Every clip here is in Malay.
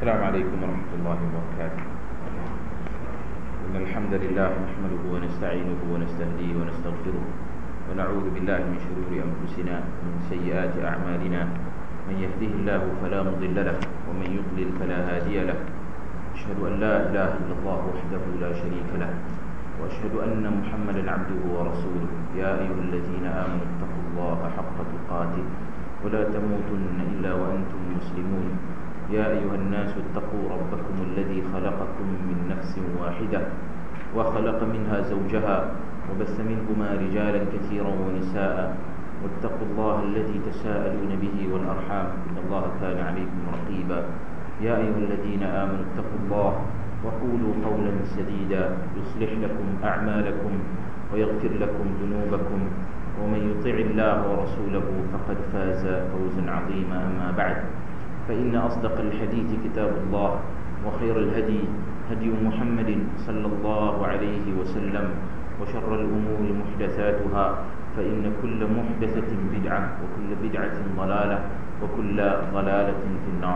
السلام عليكم ورحمة الله وبركاته. إن الحمد لله نحمده ونستعينه ونستهديه ونستغفره ونعوذ بالله من شرور أنفسنا ومن سيئات أعمالنا. من يهده الله فلا مضل له ومن يضلل فلا هادي له. أشهد أن لا إله إلا الله وحده لا شريك له وأشهد أن محمدا عبده ورسوله. يا أيها الذين آمنوا اتقوا الله حق تقاته ولا تموتن إلا وأنتم مسلمون. يا أيها الناس اتقوا ربكم الذي خلقكم من نفس واحدة وخلق منها زوجها وبث منهما رجالا كثيرا ونساء واتقوا الله الذي تساءلون به والأرحام إن الله كان عليكم رقيبا. يا أيها الذين آمنوا اتقوا الله وقولوا قولا سديدا يصلح لكم أعمالكم ويغفر لكم ذنوبكم ومن يطع الله ورسوله فقد فاز فوزا عظيما. أما بعد، فإن أصدق الحديث كتاب الله وخير الهدي هدي محمد صلى الله عليه وسلم وشر الأمور محدثاتها فإن كل محدثة بدعة وكل بدعة ضلالة وكل ضلالة في النار.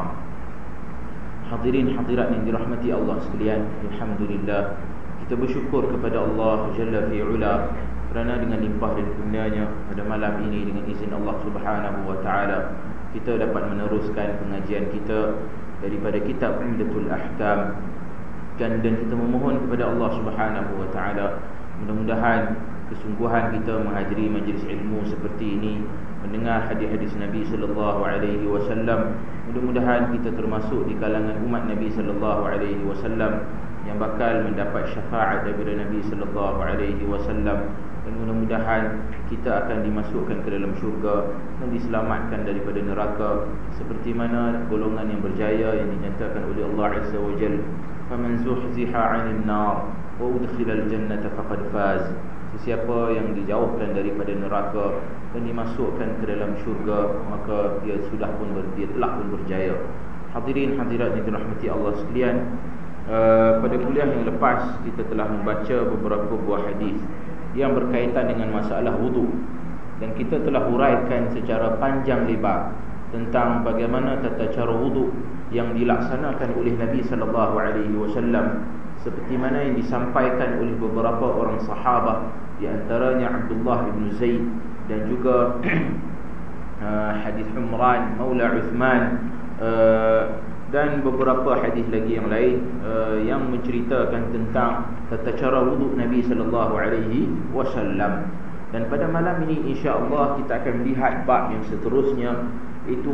Hadirin hadirat yang dirahmati Allah sekalian, alhamdulillah kita bersyukur kepada Allah Jalla fi'ula kerana dengan limpah dan kurnianya pada malam ini dengan izin Allah Subhanahu wa taala kita dapat meneruskan pengajian kita daripada kitab Umdatul Ahkam, dan kita memohon kepada Allah Subhanahu wa taala mudah-mudahan kesungguhan kita menghadiri majlis ilmu seperti ini, mendengar hadis-hadis Nabi sallallahu alaihi wasallam, mudah-mudahan kita termasuk di kalangan umat Nabi sallallahu alaihi wasallam yang bakal mendapat syafaat daripada Nabi sallallahu alaihi wasallam, dan mudah-mudahan kita akan dimasukkan ke dalam syurga dan diselamatkan daripada neraka seperti mana golongan yang berjaya yang dinyatakan oleh Allah Azza wa Jalla, faman zuhziha 'anil nar wa udkhilal jannata faqad faz. Sesiapa yang dijauhkan daripada neraka dan dimasukkan ke dalam syurga, maka dia telah pun berjaya. Hadirin hadirat yang dirahmati Allah sekalian, pada kuliah yang lepas kita telah membaca beberapa buah hadis yang berkaitan dengan masalah wudu, dan kita telah huraikan secara panjang lebar tentang bagaimana tata cara wudu yang dilaksanakan oleh Nabi sallallahu alaihi wasallam, seperti mana yang disampaikan oleh beberapa orang sahabat, di antaranya Abdullah bin Zaid dan juga hadis Umran Maula Uthman, dan beberapa hadis lagi yang lain yang menceritakan tentang tata cara wuduk Nabi sallallahu alaihi wasallam. Dan pada malam ini insya-Allah kita akan melihat bab yang seterusnya, itu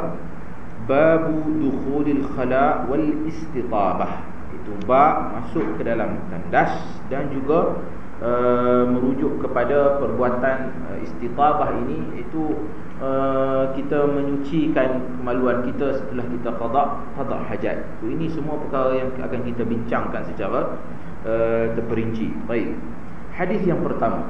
babu dukhulil khala wal istitabah. Itu bab masuk ke dalam tandas dan juga merujuk kepada perbuatan istitabah ini, itu kita menyucikan kemaluan kita setelah kita qada hajat. Ini semua perkara yang akan kita bincangkan secara terperinci. Baik. Hadis yang pertama,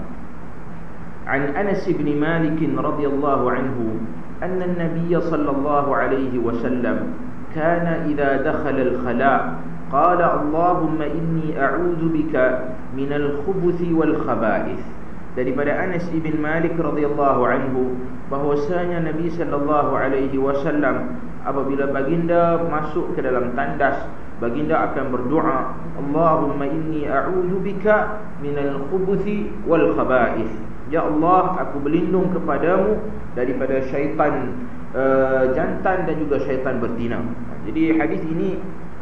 an Anas bin Malik radhiyallahu anhu anna an-nabiy sallallahu alaihi wasallam kana idza dakhala al-khala' qala Allahumma inni a'udzu bika minal khubuthi wal khaba'ith. Daripada Anas bin Malik radhiyallahu anhu bahwasanya Nabi sallallahu alaihi wasallam apabila baginda masuk ke dalam tandas, baginda akan berdoa, Allahumma inni a'udzu bika minal khubuthi wal khaba'ith. Ya Allah, aku berlindung kepadamu daripada syaitan jantan dan juga syaitan betina. Jadi hadis ini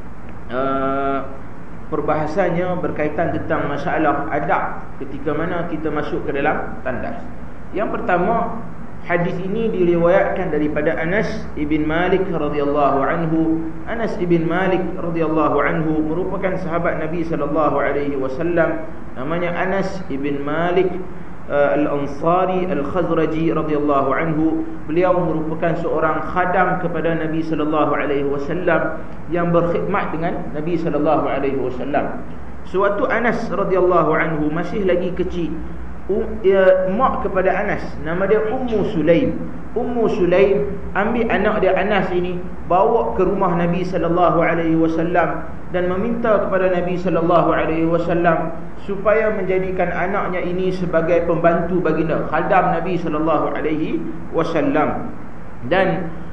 perbahasannya berkaitan tentang masalah adab ketika mana kita masuk ke dalam tandas. Yang pertama, hadis ini diriwayatkan daripada Anas ibn Malik radhiyallahu anhu. Anas ibn Malik radhiyallahu anhu merupakan sahabat Nabi sallallahu alaihi wasallam, namanya Anas ibn Malik Al-Ansari Al-Khazraji radhiyallahu anhu. Beliau merupakan seorang khadam kepada Nabi sallallahu alaihi wasallam yang berkhidmat dengan Nabi sallallahu alaihi wasallam. Suatu Anas radhiyallahu anhu masih lagi kecil, mak kepada Anas nama dia Ummu Sulaim. Ummu Sulaim ambil anak dia Anas ini, bawa ke rumah Nabi sallallahu alaihi wasallam dan meminta kepada Nabi sallallahu alaihi wasallam supaya menjadikan anaknya ini sebagai pembantu baginda, khadam Nabi sallallahu alaihi wasallam. Dan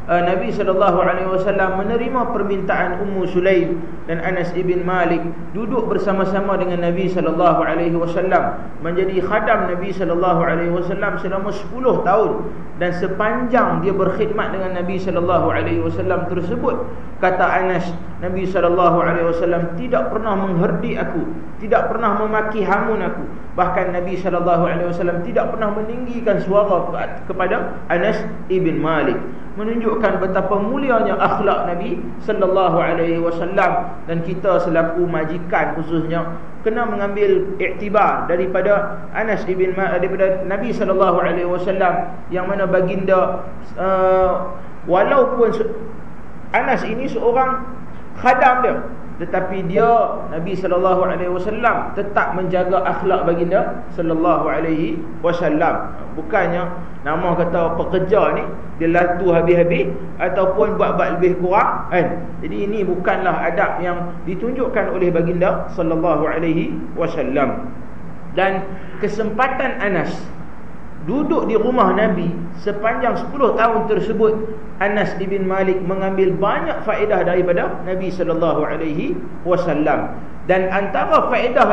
Nabi SAW menerima permintaan Ummu Sulaim dan Anas ibn Malik duduk bersama-sama dengan Nabi SAW, menjadi khadam Nabi SAW selama 10 tahun. Dan sepanjang dia berkhidmat dengan Nabi SAW tersebut, kata Anas, Nabi SAW tidak pernah mengherdik aku, tidak pernah memaki hamun aku. Bahkan Nabi SAW tidak pernah meninggikan suara kepada Anas ibn Malik, menunjukkan betapa mulianya akhlak Nabi SAW. Dan kita selaku majikan khususnya kena mengambil iktibar daripada Anas ibn Malik, daripada Nabi SAW, yang mana baginda walaupun Anas ini seorang khadam dia, tetapi dia Nabi SAW tetap menjaga akhlak baginda SAW. Bukannya nama kata pekerja ni dia latu habis-habis ataupun buat-buat lebih kurang kan. Jadi ini bukanlah adab yang ditunjukkan oleh baginda SAW. Dan kesempatan Anas duduk di rumah Nabi sepanjang 10 tahun tersebut, Anas ibn Malik mengambil banyak faedah daripada Nabi SAW. Dan antara faedah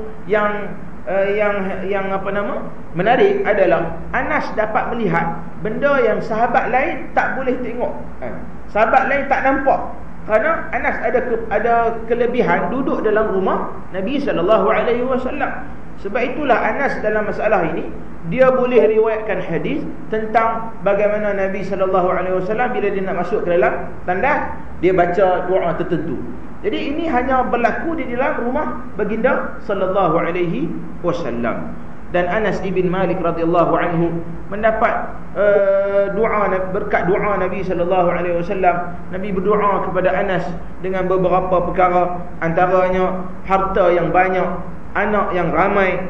yang menarik adalah Anas dapat melihat benda yang sahabat lain tak boleh tengok. Sahabat lain tak nampak. Kerana Anas ada kelebihan duduk dalam rumah Nabi SAW. Sebab itulah Anas dalam masalah ini dia boleh riwayatkan hadis tentang bagaimana Nabi SAW bila dia nak masuk ke dalam tandas, dia baca doa tertentu. Jadi ini hanya berlaku di dalam rumah baginda SAW. Dan Anas ibn Malik radhiyallahu anhu mendapat berkat doa Nabi SAW. Nabi berdoa kepada Anas dengan beberapa perkara, antaranya harta yang banyak, anak yang ramai,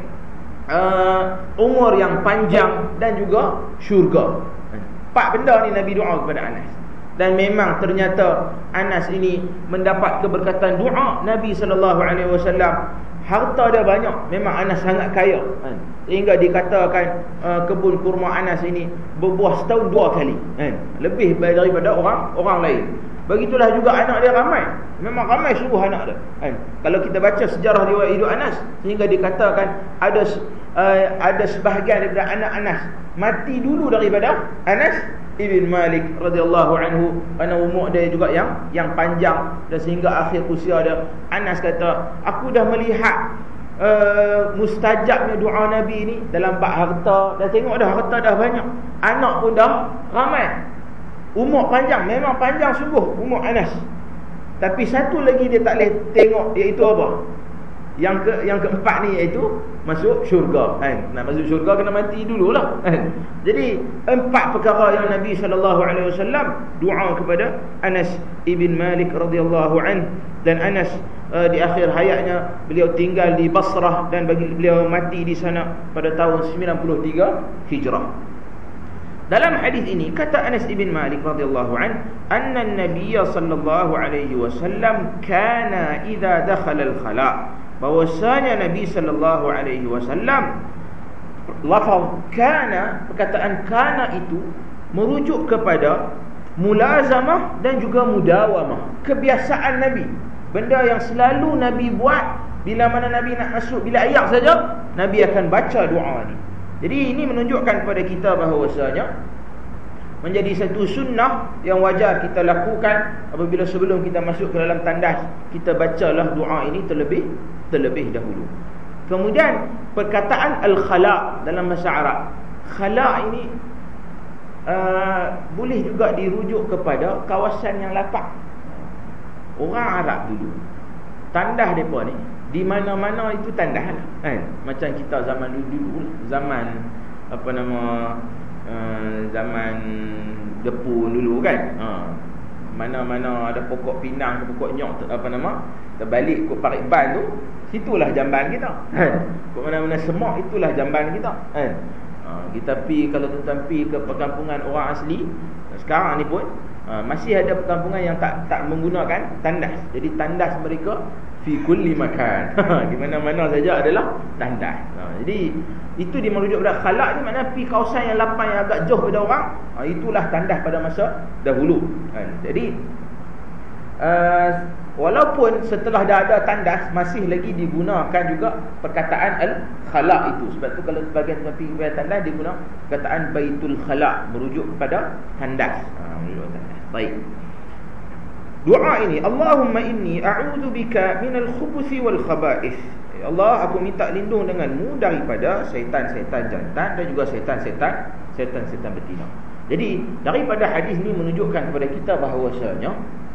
umur yang panjang dan juga syurga. 4 benda ni Nabi doa kepada Anas. Dan memang ternyata Anas ini mendapat keberkatan doa Nabi SAW. Harta dia banyak, memang Anas sangat kaya, sehingga dikatakan kebun kurma Anas ini berbuah setahun 2 kali, lebih daripada orang lain. Begitulah juga anak dia ramai, memang ramai sungguh anak dia. Kalau kita baca sejarah riwayat hidup Anas, sehingga dikatakan ada sebahagian daripada anak Anas mati dulu daripada Anas ibn Malik radhiyallahu anhu, kerana umur dia juga yang panjang. Dan sehingga akhir usia dia, Anas kata, aku dah melihat mustajabnya doa Nabi ni dalam bab harta. Dah tengok dah harta dah banyak, anak pun dah ramai, umur panjang, memang panjang sungguh umur Anas. Tapi satu lagi dia tak boleh tengok, iaitu apa? Yang keempat ni iaitu masuk syurga. Nak masuk syurga kena mati dululah. Jadi 4 perkara yang Nabi SAW doa kepada Anas ibn Malik radhiyallahu an. Dan Anas di akhir hayatnya beliau tinggal di Basrah, dan beliau mati di sana pada tahun 93 Hijrah. Dalam hadis ini kata Anas ibn Malik radhiyallahu an, anna an-nabiy sallallahu alaihi wasallam kana idza dakhala al-khala, bahwasanya Nabi sallallahu alaihi wasallam, lafaz kana, perkataan kana itu merujuk kepada mulazamah dan juga mudawamah, kebiasaan Nabi, benda yang selalu Nabi buat. Bila mana Nabi nak masuk bilik air saja, Nabi akan baca doa ni. Jadi ini menunjukkan kepada kita bahawasanya menjadi satu sunnah yang wajar kita lakukan apabila sebelum kita masuk ke dalam tandas, kita bacalah doa ini terlebih dahulu. Kemudian perkataan al-khala dalam bahasa Arab, khala ini boleh juga dirujuk kepada kawasan yang lapang. Orang Arab dulu, tandas mereka ni di mana-mana itu tandas lah, macam kita zaman dulu, zaman zaman Jepun dulu kan. Mana-mana ada pokok pinang, pokok nyok, terbalik kot parit ban tu, situlah jamban kita. Kok mana-mana semak, itulah jamban kita. Kita pergi, kalau tuan pergi ke perkampungan orang asli sekarang ni pun masih ada perkampungan yang tak menggunakan tandas. Jadi tandas mereka fi kulli makan. Di mana-mana saja adalah tandas. Jadi Itu dia merujuk pada khalaq ni, maknanya pi kawasan yang lapang yang agak jauh pada orang. Itulah tandas pada masa dahulu. Jadi walaupun setelah dah ada tandas, masih lagi digunakan juga perkataan al-khalaq itu. Sebab tu kalau sebagian pergi kepada tandas, dia guna perkataan baitul khalaq, merujuk kepada tandas. Merujuk tandas. Baik. Doa ini, Allahumma inni a'udzubika minal khubuthi wal khaba'ith. Ya Allah, aku minta lindung denganmu daripada syaitan-syaitan jantan dan juga syaitan-syaitan betina. Jadi daripada hadis ni menunjukkan kepada kita bahawasanya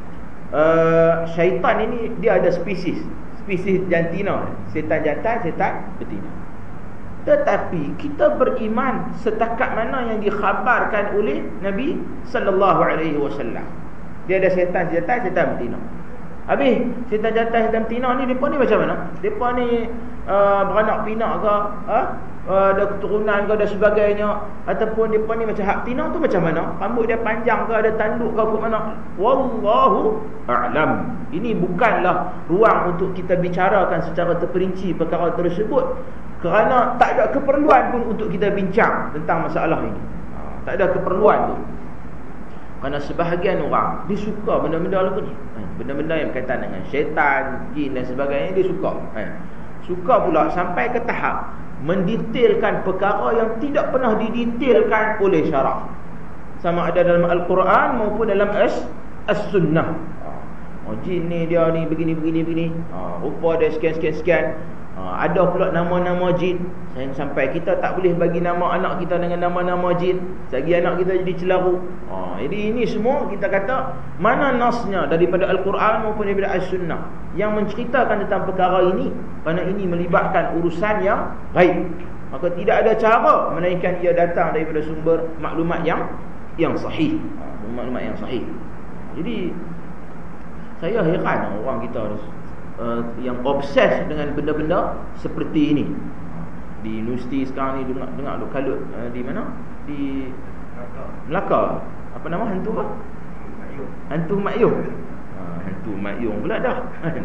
syaitan ini dia ada spesies jantina, syaitan jantan, syaitan betina. Tetapi kita beriman setakat mana yang dikhabarkan oleh Nabi sallallahu alaihi wasallam. Dia ada syaitan jantan, syaitan betina. Habis syaitan jantan, syaitan betina ni depa ni macam mana? Depa ni beranak pinak ke, ada keturunan ke dan sebagainya, ataupun depa ni macam hak betina tu macam mana? Rambut dia panjang ke, ada tanduk ke, kot mana? Wallahu a'lam. Ini bukanlah ruang untuk kita bicarakan secara terperinci perkara tersebut, kerana tak ada keperluan pun untuk kita bincang tentang masalah ini. Tak ada keperluan pun. Kerana sebahagian orang dia suka benda-benda lagu ni, benda-benda yang berkaitan dengan syaitan, jin dan sebagainya, dia suka. Suka pula sampai ke tahap mendetailkan perkara yang tidak pernah didetailkan oleh syarak, sama ada dalam Al-Quran maupun dalam As-Sunnah. Jin ni dia ni begini. Rupa dia sekian. Ada pula nama-nama jin. Sampai kita tak boleh bagi nama anak kita dengan nama-nama jin, sagi anak kita jadi celaru. Jadi ini semua kita kata mana nasnya daripada Al-Quran maupun daripada As-Sunnah yang menceritakan tentang perkara ini, kerana ini melibatkan urusan yang gaib. Maka tidak ada cara melainkan ia datang daripada sumber maklumat yang sahih. Maklumat yang sahih. Jadi saya heran orang kita yang obses dengan benda-benda seperti ini. Di universiti sekarang ni dengar duk kalut di mana? Di Melaka. Apa nama hantu apa? Hantu Mak Yung. Hantu Mak Yung pula dah.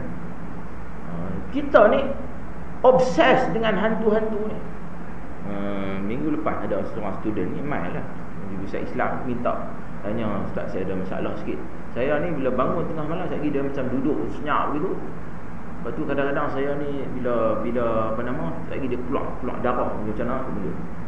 Kita ni obses dengan hantu-hantu ni. Minggu lepas ada seorang student ni mai lah, Ustaz Islam, minta tanya, Ustaz saya ada masalah sikit. Saya ni bila bangun tengah malam, saya dia macam duduk senyap gitu. Lepas tu kadang-kadang saya ni bila apa nama, lagi dia keluar darah macam mana tu.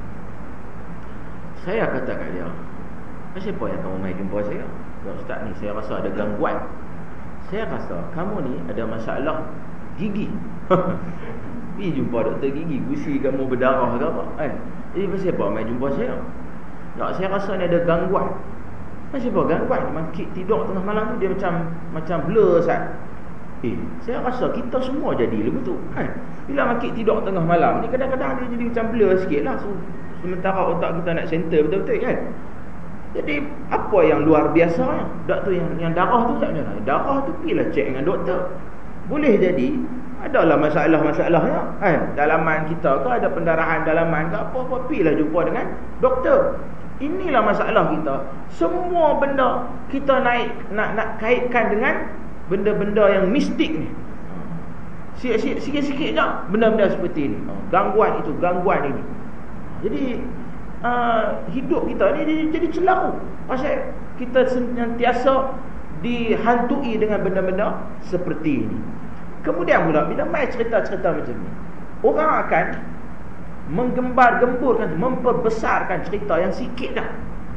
Saya kata kat dia, siapa yang kamu mai jumpa saya? Ustaz ni saya rasa ada gangguan. Saya rasa kamu ni ada masalah gigi. Pergi jumpa doktor gigi, gusi kamu berdarah ke apa? Jadi siapa mai jumpa saya? Tak, saya rasa ni ada gangguan. Siapa gangguan? Mangkit tidur tengah malam tu dia macam blur Ustaz. Saya rasa kita semua jadi begitu kan. Bila makik tidur tengah malam ni, kadang-kadang dia jadi macam blur sikit lah. Sementara otak kita nak center betul-betul kan. Jadi apa yang luar biasanya? Doktor yang darah tu tak ada. Darah tu pergilah cek dengan doktor. Boleh jadi adalah masalah-masalahnya kan. Dalaman kita ke ada pendarahan dalaman ke apa-apa, pergilah jumpa dengan doktor. Inilah masalah kita. Semua benda kita nak kaitkan dengan benda-benda yang mistik ni. Sikit-sikit je benda-benda seperti ini. Gangguan itu, gangguan ini. Jadi hidup kita ni jadi celaru. Pasal kita sentiasa dihantui dengan benda-benda seperti ini. Kemudian pula bila mai cerita-cerita macam ni, orang akan menggembar-gemburkan, memperbesarkan cerita yang sikit dah.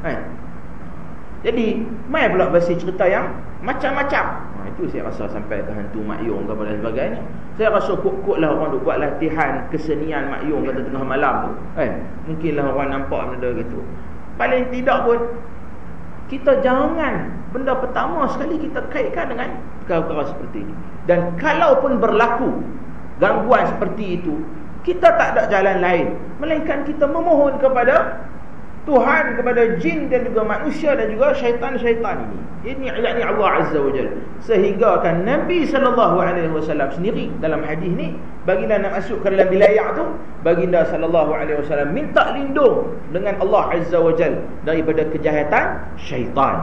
Jadi mai pula bagi cerita yang macam-macam. Itu saya rasa sampai ke hantu Mak Yung ke dan sebagainya. Saya rasa kot-kot lah orang duk buat latihan kesenian Mak Yung kata tengah malam tu. Mungkinlah orang nampak benda gitu. Paling tidak pun kita jangan benda pertama sekali kita kaitkan dengan perkara-perkara seperti ini. Dan kalaupun berlaku gangguan seperti itu, kita tak ada jalan lain melainkan kita memohon kepada Tuhan, kepada jin dan juga manusia dan juga syaitan-syaitan ini. Ini yakni Allah Azza wa Jalla. Sehingga kan Nabi SAW sendiri dalam hadis ni, baginda nak masuk ke dalam wilayah tu, baginda SAW minta lindung dengan Allah Azza wa Jalla daripada kejahatan syaitan.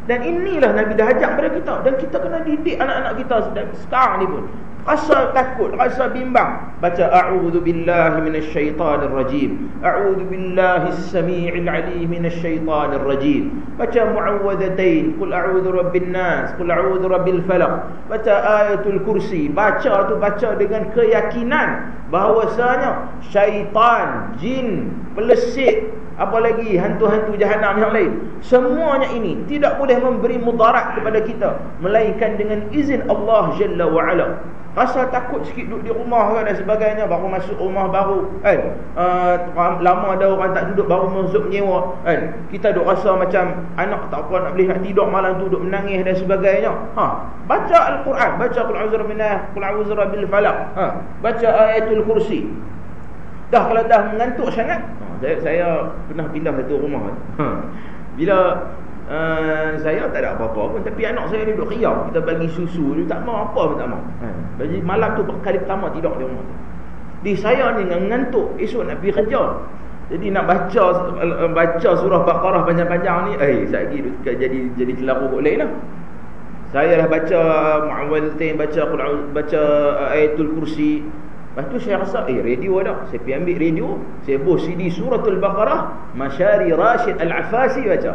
Dan inilah Nabi dah ajak kepada kita, dan kita kena didik anak-anak kita sekarang ni pun. Rasa takut, rasa bimbang, baca a'udzu billahi minasyaitonir rajim, a'udzu billahis samii'il 'aliim minasyaitonir rajim, baca mu'awwadzatain, qul a'udzu birabbin nas, qul a'udzu birabbil falaq, baca ayatul kursi. Baca tu baca dengan keyakinan bahawasanya syaitan, jin, pelesit, apa lagi hantu-hantu jahanam yang lain, semuanya ini tidak boleh memberi mudarat kepada kita melainkan dengan izin Allah Jalla wa Ala. Rasa takut sikit duduk di rumah kan dan sebagainya, baru masuk rumah baru kan, lama dah orang tak duduk, baru masuk menyewa kan, kita duk rasa macam anak tak apa nak boleh nak tidur malam tu, duduk menangis dan sebagainya. Baca Al-Quran, baca qul a'udzu birabbin nas, qul a'udzu birabbil falaq, baca ayatul kursi. Dah kalau dah mengantuk sangat, saya pernah pindah satu rumah. Bila saya tak ada apa-apa pun, tapi anak saya ni duduk riau, kita bagi susu, dia tak mau apa pun tak mau. Jadi malam tu kali pertama tidur di rumah tu. Di saya ni ngantuk, esok nak pergi kerja. Jadi nak baca surah Baqarah panjang-panjang ni, sekejap lagi jadi celaka kot lain lah. Saya dah baca Mu'awwadzatain, baca ayatul kursi. Lepas tu saya rasa radio ada. Saya pergi ambil radio, saya buh CD suratul Baqarah, Masyari Rashid Al-Afasi baca.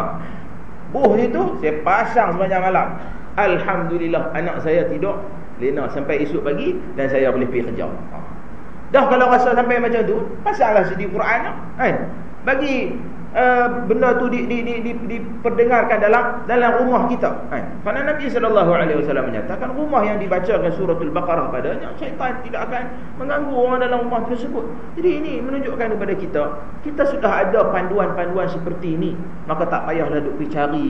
Buh itu saya pasang sepanjang malam. Alhamdulillah anak saya tidur lena sampai esok pagi dan saya boleh pergi kerja. Dah kalau rasa sampai macam tu, pasanglah CD Quran kan. Bagi benda tu diperdengarkan dalam rumah kita kan. Kerana Nabi SAW menyatakan rumah yang dibacakan suratul Baqarah padanya, syaitan tidak akan mengganggu orang dalam rumah tersebut. Jadi ini menunjukkan kepada kita sudah ada panduan-panduan seperti ini, maka tak payahlah duk pergi cari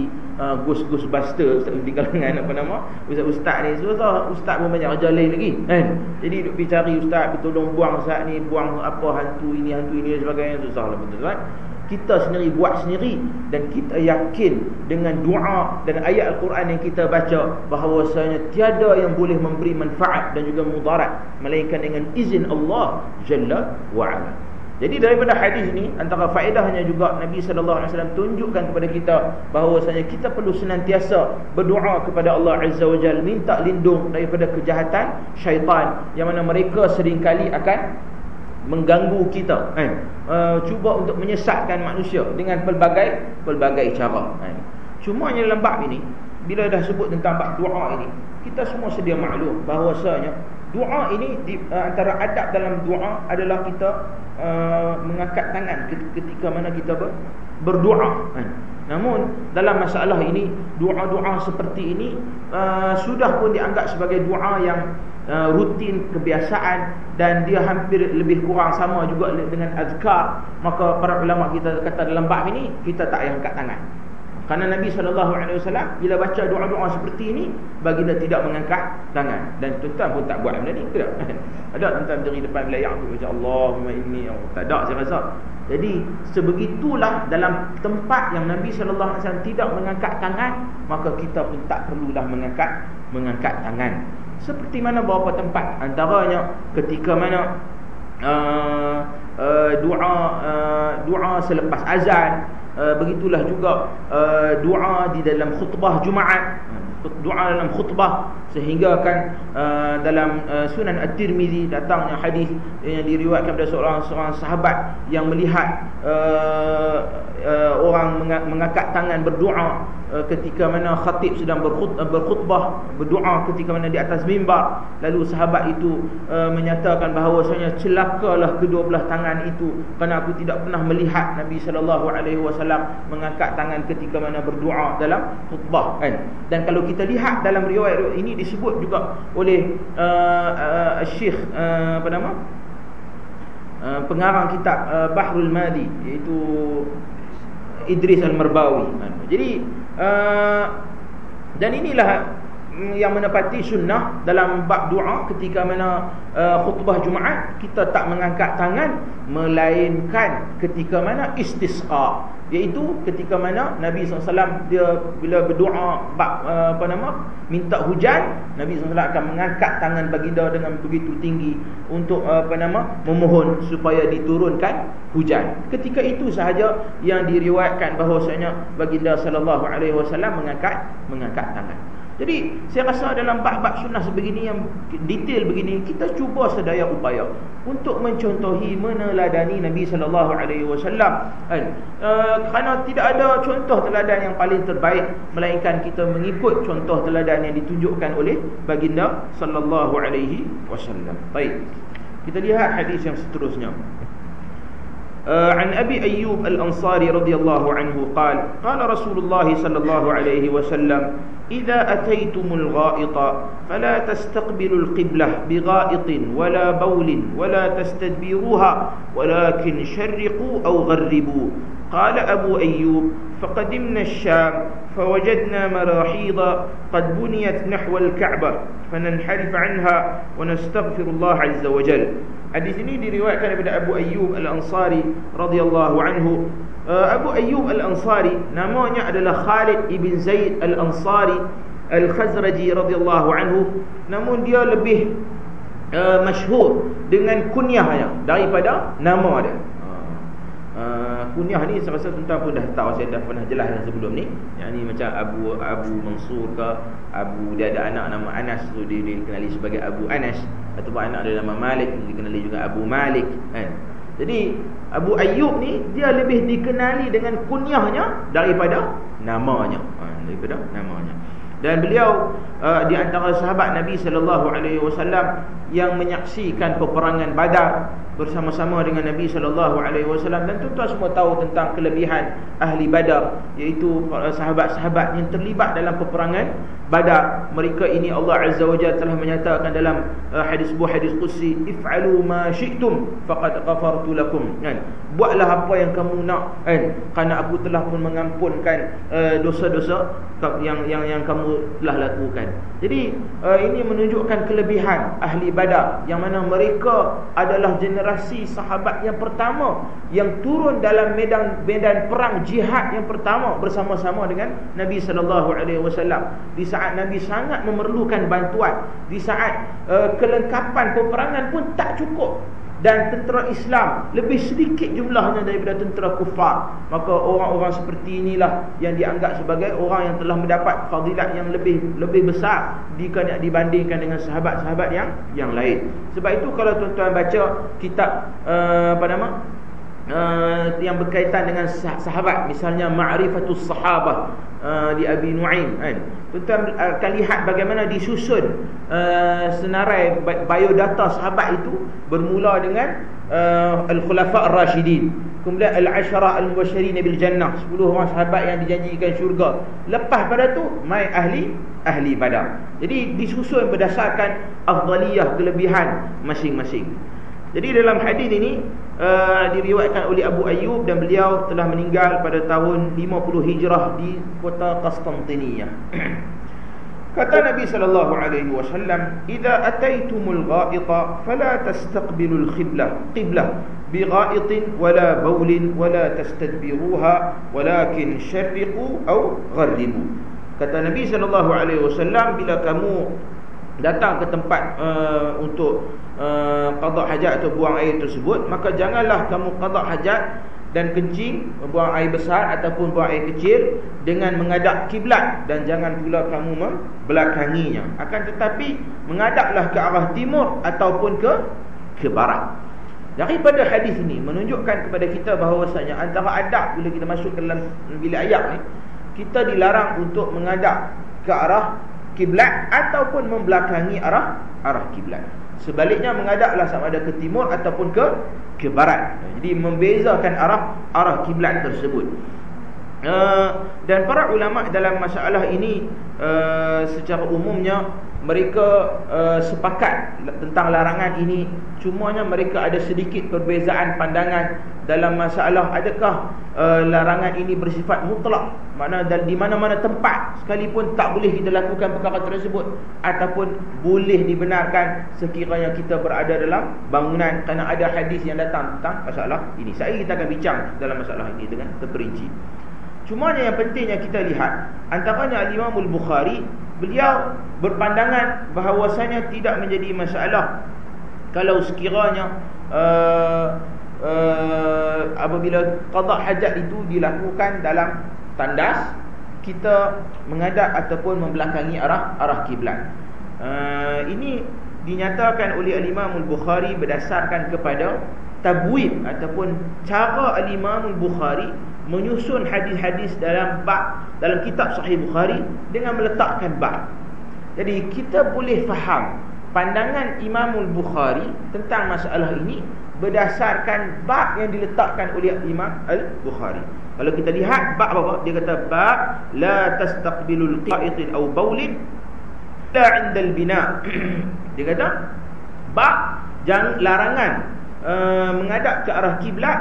Ghostbuster di kalangan ustaz-ustaz ni. Ustaz pun banyak kerja lain lagi kan. Jadi duk pergi cari ustaz, tolong buang ustaz ni, buang apa hantu ini dan sebagainya, susahlah betul kan. Kita sendiri buat sendiri, dan kita yakin dengan doa dan ayat Al-Quran yang kita baca bahawasanya tiada yang boleh memberi manfaat dan juga mudarat melainkan dengan izin Allah Jalla wa Ala. Jadi daripada hadis ni, antara faedahnya juga Nabi SAW tunjukkan kepada kita bahawasanya kita perlu senantiasa berdoa kepada Allah Azza wa Jalla, minta lindung daripada kejahatan syaitan yang mana mereka seringkali akan mengganggu kita cuba untuk menyesatkan manusia dengan pelbagai cara Cumanya dalam bab ini, bila dah sebut tentang bab doa ini, kita semua sedia maklum bahawasanya doa ini antara adab dalam doa adalah kita mengangkat tangan ketika mana kita berdoa Namun dalam masalah ini, doa-doa seperti ini sudah pun dianggap sebagai doa yang rutin, kebiasaan, dan dia hampir lebih kurang sama juga dengan azkar. Maka para ulama kita kata dalam bab ini kita tak payah angkat tangan. Kerana Nabi SAW bila baca doa-doa seperti ini, baginda tidak mengangkat tangan. Dan tuan-tuan pun tak buat benda ni, tidak? Ada tuan-tuan berdiri depan belayar tu baca Allahumma inni, tak ada saya rasa. Jadi sebegitulah dalam tempat yang Nabi SAW tidak mengangkat tangan, maka kita pun tak perlulah mengangkat tangan. Seperti mana beberapa tempat, antaranya ketika mana doa selepas azan, begitulah juga doa di dalam khutbah Jumaat, doa dalam khutbah, sehingga kan dalam Sunan At-Tirmizi datangnya hadis yang diriwayatkan daripada seorang sahabat yang melihat orang mengangkat tangan berdoa ketika mana khatib sedang berkhutbah, berdoa ketika mana di atas mimbar. Lalu sahabat itu menyatakan bahawasanya celakalah kedua belah tangan itu, kerana aku tidak pernah melihat Nabi SAW mengangkat tangan ketika mana berdoa dalam khutbah kan. Dan kalau kita lihat dalam riwayat ini disebut juga oleh Syekh pengarang kitab Bahrul Madi, iaitu Idris Al-Marbawi. Jadi dan inilah yang menepati sunnah dalam bab doa ketika mana khutbah Jumaat, kita tak mengangkat tangan, melainkan ketika mana istisqa, iaitu ketika mana Nabi SAW dia bila berdoa minta hujan, Nabi SAW akan mengangkat tangan baginda dengan begitu tinggi untuk memohon supaya diturunkan hujan. Ketika itu sahaja yang diriwayatkan bahawasanya baginda sallallahu alaihi wasallam mengangkat tangan. Jadi saya rasa dalam bab-bab sunnah sebegini yang detail begini, kita cuba sedaya upaya untuk mencontohi, meneladani Nabi sallallahu alaihi wasallam. Kerana tidak ada contoh teladan yang paling terbaik melainkan kita mengikut contoh teladan yang ditunjukkan oleh baginda sallallahu alaihi wasallam. Baik. Kita lihat hadis yang seterusnya. عن أبي أيوب الأنصاري رضي الله عنه قال قال رسول الله صلى الله عليه وسلم إذا أتيتم الغائط فلا تستقبلوا القبلة بغائط ولا بول ولا تستدبروها ولكن شرقوا أو غربوا. قال أبو أيوب فقدمنا الشام فوجدنا مراحيض قد بنيت نحو الكعبة فننحرف عنها ونستغفر الله عز وجل. Hadis ini diriwayatkan daripada Abu Ayyub Al-Ansari radhiyallahu anhu. Abu Ayyub Al-Ansari namanya adalah Khalid ibn Zaid Al-Ansari Al-Khazraji radhiyallahu anhu, namun dia lebih masyhur dengan kunyahnya daripada nama dia. Kunyah ni saya rasa tuan-tuan pun dah tahu, saya dah pernah jelaskan sebelum ni. Yang ni macam Abu Mansur ke, dia ada anak nama Anas, tu dia dikenali sebagai Abu Anas, ataupun anak dia nama Malik, dikenali juga Abu Malik kan. Jadi Abu Ayyub ni dia lebih dikenali dengan kunyahnya daripada namanya. Dan beliau di antara sahabat Nabi sallallahu alaihi wasallam yang menyaksikan peperangan Badar bersama-sama dengan Nabi sallallahu alaihi wasallam. Dan tuan-tuan semua tahu tentang kelebihan ahli Badar, iaitu sahabat-sahabat yang terlibat dalam peperangan Badar. Mereka ini Allah Azza wa Jalla telah menyatakan dalam hadis qudsi, if'alu ma syi'tum faqad ghafartu lakum, kan? Buatlah apa yang kamu nak, kan? Kerana aku telah pun mengampunkan dosa-dosa yang kamu telah lakukan. Jadi ini menunjukkan kelebihan ahli Badar, yang mana mereka adalah generasi sahabat yang pertama yang turun dalam medan perang jihad yang pertama bersama-sama dengan Nabi sallallahu alaihi wasallam. Di saat Nabi sangat memerlukan bantuan, di saat kelengkapan peperangan pun tak cukup dan tentera Islam lebih sedikit jumlahnya daripada tentera kufar, maka orang-orang seperti inilah yang dianggap sebagai orang yang telah mendapat fadilat yang lebih besar jika dibandingkan dengan sahabat-sahabat yang lain. Sebab itu kalau tuan-tuan baca kitab yang berkaitan dengan sahabat, misalnya Ma'rifatus Sahabah di Abi Nu'aim, kan? Tuan-tuan akan lihat bagaimana disusun senarai biodata sahabat itu, bermula dengan Al-Khulafa' Ar-Rashidin, kemudian Al-Ashara Al-Mubashirin bil Jannah, 10 orang sahabat yang dijanjikan syurga. Lepas pada tu mai ahli Badar. Jadi disusun berdasarkan afdaliyah, kelebihan masing-masing. Jadi dalam hadis ini diriwayatkan oleh Abu Ayyub, dan beliau telah meninggal pada tahun 50 Hijrah di kota Konstantinia. Kata Nabi sallallahu alaihi wasallam, "Idza ataitumul gha'ita fala tastaqbilul qiblah bighaitin wala baulin wala tastadbiruha walakin syarriqu aw gharribu." Kata Nabi sallallahu alaihi wasallam, bila kamu datang ke tempat untuk qada hajat atau buang air tersebut, maka janganlah kamu qada hajat dan kencing, buang air besar ataupun buang air kecil dengan menghadap kiblat, dan jangan pula kamu membelakanginya. Akan tetapi menghadaplah ke arah timur ataupun ke barat. Daripada hadis ini menunjukkan kepada kita bahawasanya antara adab bila kita masuk ke dalam bilik air ni, kita dilarang untuk menghadap ke arah kiblat ataupun membelakangi arah kiblat. Sebaliknya menghadaplah sama ada ke timur ataupun ke barat. Jadi membezakan arah kiblat tersebut. Dan para ulama dalam masalah ini secara umumnya mereka sepakat tentang larangan ini, cumanya mereka ada sedikit perbezaan pandangan dalam masalah adakah larangan ini bersifat mutlak, makna di mana-mana tempat sekalipun tak boleh kita lakukan perkara tersebut, ataupun boleh dibenarkan sekiranya kita berada dalam bangunan, kerana ada hadis yang datang tentang masalah ini. Kita akan bincang dalam masalah ini dengan terperinci. Cumanya yang pentingnya kita lihat, antaranya Imam Al-Bukhari, beliau berpandangan bahawasanya tidak menjadi masalah kalau sekiranya apabila qada hajat itu dilakukan dalam tandas, kita menghadap ataupun membelakangi arah kiblat. Ini dinyatakan oleh Imam Al-Bukhari berdasarkan kepada tabwib ataupun cara Imam Al-Bukhari menyusun hadis-hadis dalam kitab Sahih Bukhari dengan meletakkan bab. Jadi kita boleh faham pandangan Imam Al-Bukhari tentang masalah ini berdasarkan bab yang diletakkan oleh Imam Al-Bukhari. Kalau kita lihat bab apa? Dia kata bab la tastaqbilul qa'id aw baulin la 'inda al-bina. Dia kata bab jangan larangan menghadap ke arah kiblat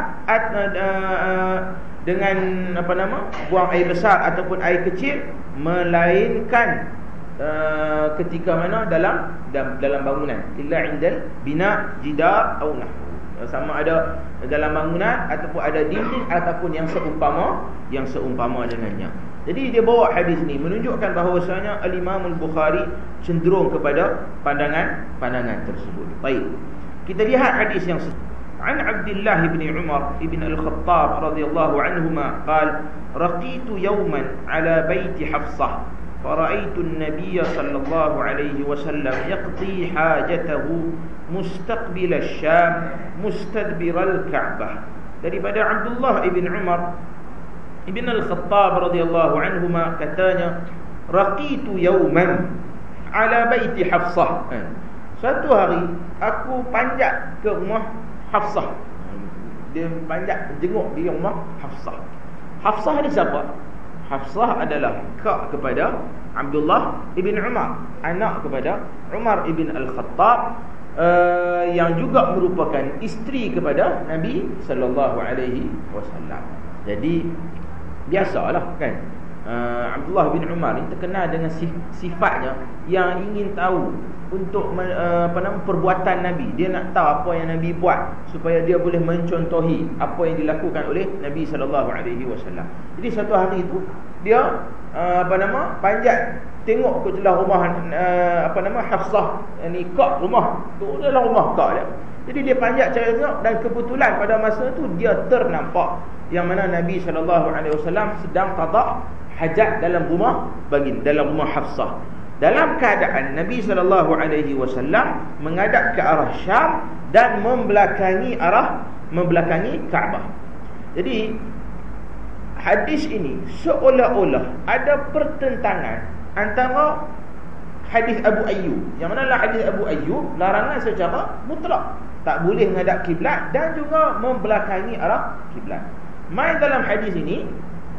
dengan buang air besar ataupun air kecil, melainkan ketika mana dalam bangunan, illa indal bina jidar au nahwu, sama ada dalam bangunan ataupun ada dinding ataupun yang seumpama dengannya. Jadi dia bawa hadis ni menunjukkan bahawasanya Al-Imam Al-Bukhari cenderung kepada pandangan tersebut. Baik, kita lihat hadis yang عن عبد الله بن عمر بن الخطاب رضي الله عنهما قال رقيت يوما على بيت حفصة فرأيت النبي صلى الله عليه وسلم يقضي حاجته مستقبل الشام مستدبر الكعبة. daripada Abdullah ibn Umar ibn al-Khattab radhiyallahu anhuma katanya, raqitu yawman ala baiti Hafsah, suatu hari aku panjat ke rumah Hafsah. Dia panjat jenguk di rumah Hafsah. Hafsah ni siapa? Hafsah adalah kak kepada Abdullah ibn Umar, anak kepada Umar ibn al-Khattab, yang juga merupakan isteri kepada Nabi sallallahu alaihi wasallam. Jadi biasalah kan, Abdullah bin Umar ini terkenal dengan sifatnya yang ingin tahu untuk perbuatan Nabi. Dia nak tahu apa yang Nabi buat supaya dia boleh mencontohi apa yang dilakukan oleh Nabi sallallahu alaihi wasallam. Jadi satu hari itu dia panjat tengok ke celah rumah Hafsah, ni kak rumah tu adalah rumah kak dia. Jadi dia panjat cari tengok, dan kebetulan pada masa tu dia ternampak yang mana Nabi sallallahu alaihi wasallam sedang qada hajat dalam rumah Hafsah. Dalam keadaan Nabi sallallahu alaihi wasallam menghadap ke arah Syam dan membelakangi Kaabah. Jadi hadis ini seolah-olah ada pertentangan antara hadis Abu Ayyub, yang mana hadis Abu Ayyub larangan secara mutlak, tak boleh menghadap kiblat dan juga membelakangi arah kiblat. Main dalam hadis ini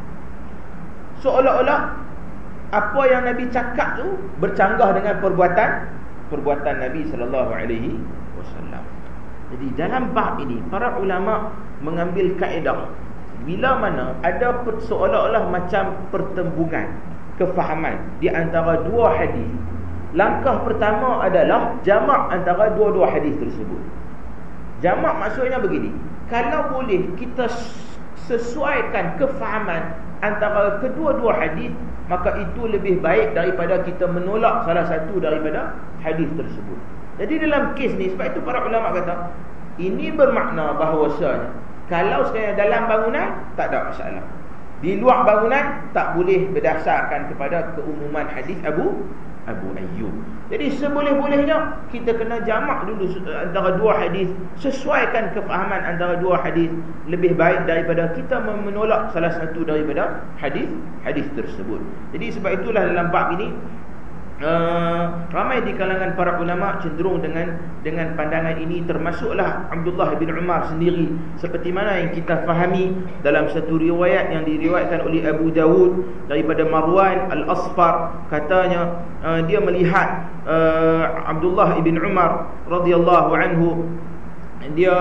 seolah-olah apa yang Nabi cakap tu bercanggah dengan perbuatan Nabi sallallahu alaihi wasallam. Jadi dalam bab ini para ulama mengambil kaedah, bila mana ada seolah-olah macam pertembungan kefahaman di antara dua hadis, langkah pertama adalah jamak antara dua-dua hadis tersebut. Jamak maksudnya begini, kalau boleh kita sesuaikan kefahaman antara kedua-dua hadis, maka itu lebih baik daripada kita menolak salah satu daripada hadis tersebut. Jadi dalam kes ni, sebab itu para ulama kata ini bermakna bahawasanya kalau sekiranya dalam bangunan tak ada masalah, di luar bangunan tak boleh berdasarkan kepada keumuman hadis Abu Ayyub. Jadi seboleh-bolehnya kita kena jamak dulu antara dua hadis, sesuaikan kefahaman antara dua hadis, lebih baik daripada kita menolak salah satu daripada hadis tersebut. Jadi sebab itulah dalam bab ini ramai di kalangan para ulama cenderung dengan pandangan ini, termasuklah Abdullah bin Umar sendiri, seperti mana yang kita fahami dalam satu riwayat yang diriwayatkan oleh Abu Dawud daripada Marwan Al-Asfar, katanya dia melihat Abdullah bin Umar radhiyallahu anhu, dia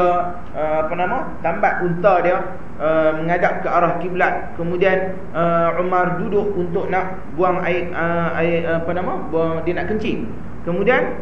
tambat unta dia menghadap ke arah kiblat. Kemudian Umar duduk untuk nak buang air, dia nak kencing. Kemudian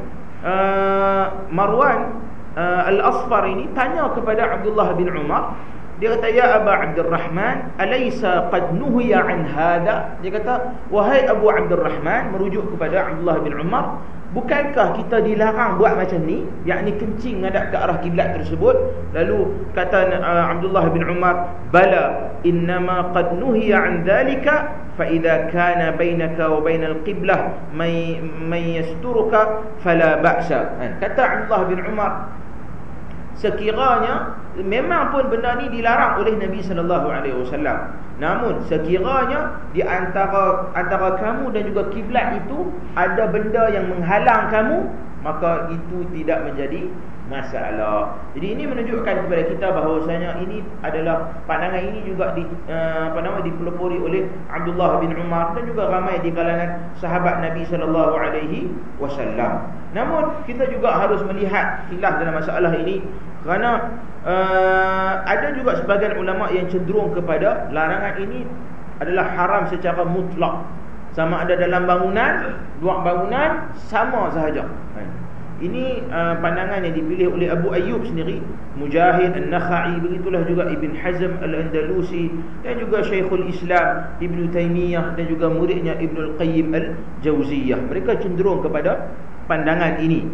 Marwan Al-Asfar ini tanya kepada Abdullah bin Umar. Dia kata, ya Aba Abdurrahman, alaysa qad nuhiya an hadha? Dia kata, wahai Abu Abdurrahman, merujuk kepada Abdullah bin Umar, bukankah kita dilarang buat macam ni, yakni kencing menghadap ke arah kiblat tersebut? Lalu kata Abdullah bin Umar, bala innama qad nuhiya an dhalika fa idza kana bainaka wa bainal qiblah man yasturuka fala ba'sa. Kata Abdullah bin Umar, sekiranya memang pun benda ni dilarang oleh Nabi sallallahu alaihi wasallam, namun sekiranya di antara kamu dan juga kiblat itu ada benda yang menghalang kamu, maka itu tidak menjadi masalah. Jadi ini menunjukkan kepada kita bahawasanya ini adalah pandangan ini juga dipelopori oleh Abdullah bin Umar dan juga ramai di kalangan sahabat Nabi sallallahu alaihi wasallam. Namun kita juga harus melihat khilaf dalam masalah ini, kerana ada juga sebagian ulama yang cenderung kepada larangan ini adalah haram secara mutlak, sama ada dalam bangunan, luar bangunan, sama sahaja. Ini pandangan yang dipilih oleh Abu Ayyub sendiri, Mujahid An-Nakhai, begitulah juga Ibn Hazm Al-Andalusi, dan juga Syekhul Islam Ibn Taymiyah, dan juga muridnya Ibn Al-Qayyim Al-Jawziyah. Mereka cenderung kepada pandangan ini.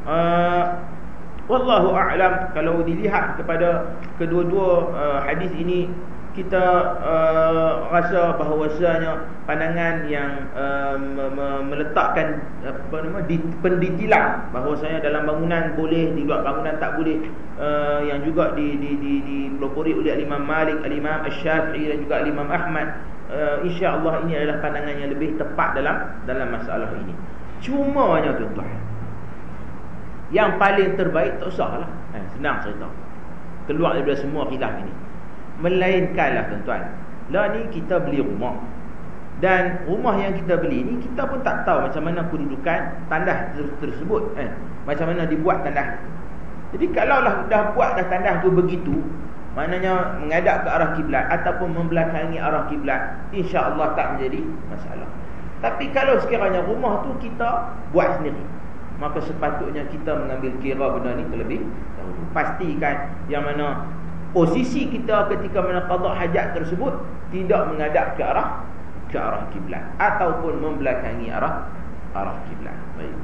Wallahu a'lam. Kalau dilihat kepada kedua-dua hadis ini, kita rasa bahawasanya pandangan yang meletakkan pendetilan bahawasanya dalam bangunan boleh, di luar bangunan tak boleh, yang juga dipelopori oleh Imam Malik, Imam Asy-Syafi'i dan juga Imam Ahmad, insya-Allah ini adalah pandangan yang lebih tepat dalam masalah ini. Cumanya tuan-tuan, yang paling terbaik tak usahlah, senang cerita, keluar daripada semua khilaf ini. Melainkanlah tuan-tuan, lah ni kita beli rumah, dan rumah yang kita beli ni kita pun tak tahu macam mana kedudukan tandas tersebut, macam mana dibuat tandas. Jadi kalaulah dah buat dah tandas tu begitu, maknanya menghadap ke arah kiblat ataupun membelakangi arah kiblat, insya-Allah tak menjadi masalah. Tapi kalau sekiranya rumah tu kita buat sendiri, maka sepatutnya kita mengambil kira benda ni terlebih dahulu. Pastikan yang mana posisi kita ketika mana qada hajat tersebut tidak menghadap ke arah kiblat ataupun membelakangi arah kiblat. Baik.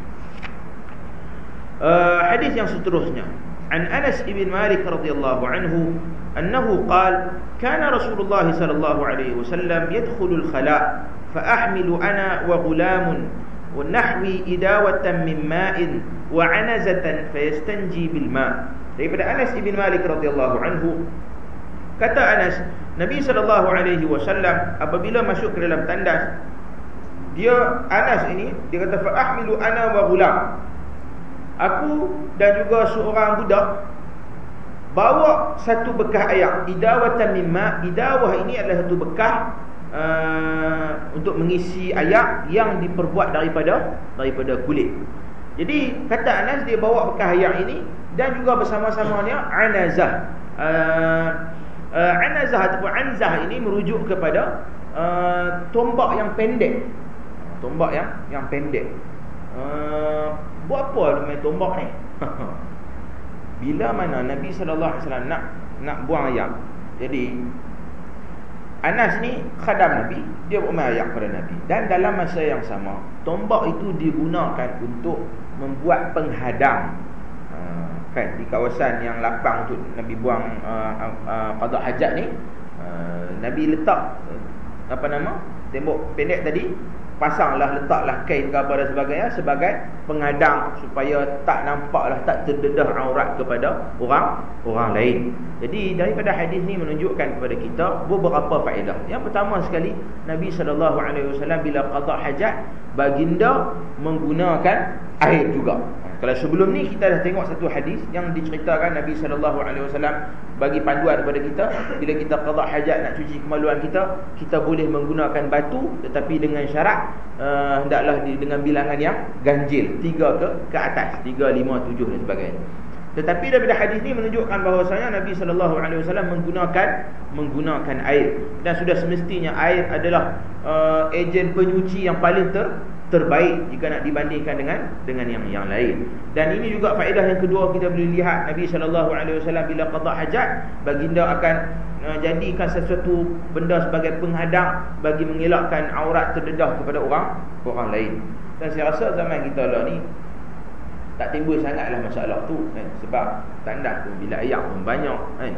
Hadis yang seterusnya, an Anas bin Malik radhiyallahu anhu annahu qala kana Rasulullah sallallahu alaihi wasallam yadkhulu al-khala fa ahmilu ana wa ghulamun wa nahwi idawatan min ma'in wa 'anazatan fayastanji bil ma'. Daripada Anas bin Malik radhiyallahu anhu, kata Anas, Nabi sallallahu alaihi wasallam apabila masuk ke dalam tandas, Anas ini dia kata, fa ahmilu ana wa ghulam, aku dan juga seorang budak bawa satu bekas air, idawatan mimma. Idawah ini adalah satu bekas untuk mengisi air yang diperbuat daripada kulit. Jadi kata Anas, dia bawa bekas air ini dan juga bersama-samanya anazah. Anazah ataupun anzah ini merujuk kepada tombak yang pendek. Tombak yang pendek. Buat apa dia main tombak ni? Bila mana Nabi sallallahu alaihi wasallam nak buang air. Jadi Anas ni khadam Nabi, dia buat air kepada Nabi, dan dalam masa yang sama tombak itu digunakan untuk membuat penghadang. Kan di kawasan yang lapang untuk Nabi buang qada hajat ni, Nabi letak tembok pendek tadi pasanglah, letaklah kain ke apa dan sebagainya sebagai pengadang supaya tak nampaklah, tak terdedah aurat kepada orang lain. Jadi daripada hadis ni menunjukkan kepada kita beberapa faedah. Yang pertama sekali, Nabi SAW bila qada hajat, baginda menggunakan air juga. Kalau sebelum ni kita dah tengok satu hadis yang diceritakan Nabi SAW bagi panduan kepada kita, bila kita qada hajat nak cuci kemaluan kita, kita boleh menggunakan batu, tetapi dengan syarat hendaklah dengan bilangan yang ganjil, 3 ke atas, 3, 5, 7 dan sebagainya. Tetapi daripada hadis ni menunjukkan bahawasanya Nabi SAW menggunakan air, dan sudah semestinya air adalah ejen penyuci yang paling terbaik jika nak dibandingkan dengan yang lain. Dan ini juga faedah yang kedua, kita boleh lihat Nabi SAW bila qada hajat, baginda akan jadikan sesuatu benda sebagai penghadang bagi mengelakkan aurat terdedah kepada orang lain. Dan saya rasa zaman kita lah ni tak timbul sangatlah masalah tu kan? Sebab tandas tu bila ayak pun banyak kan?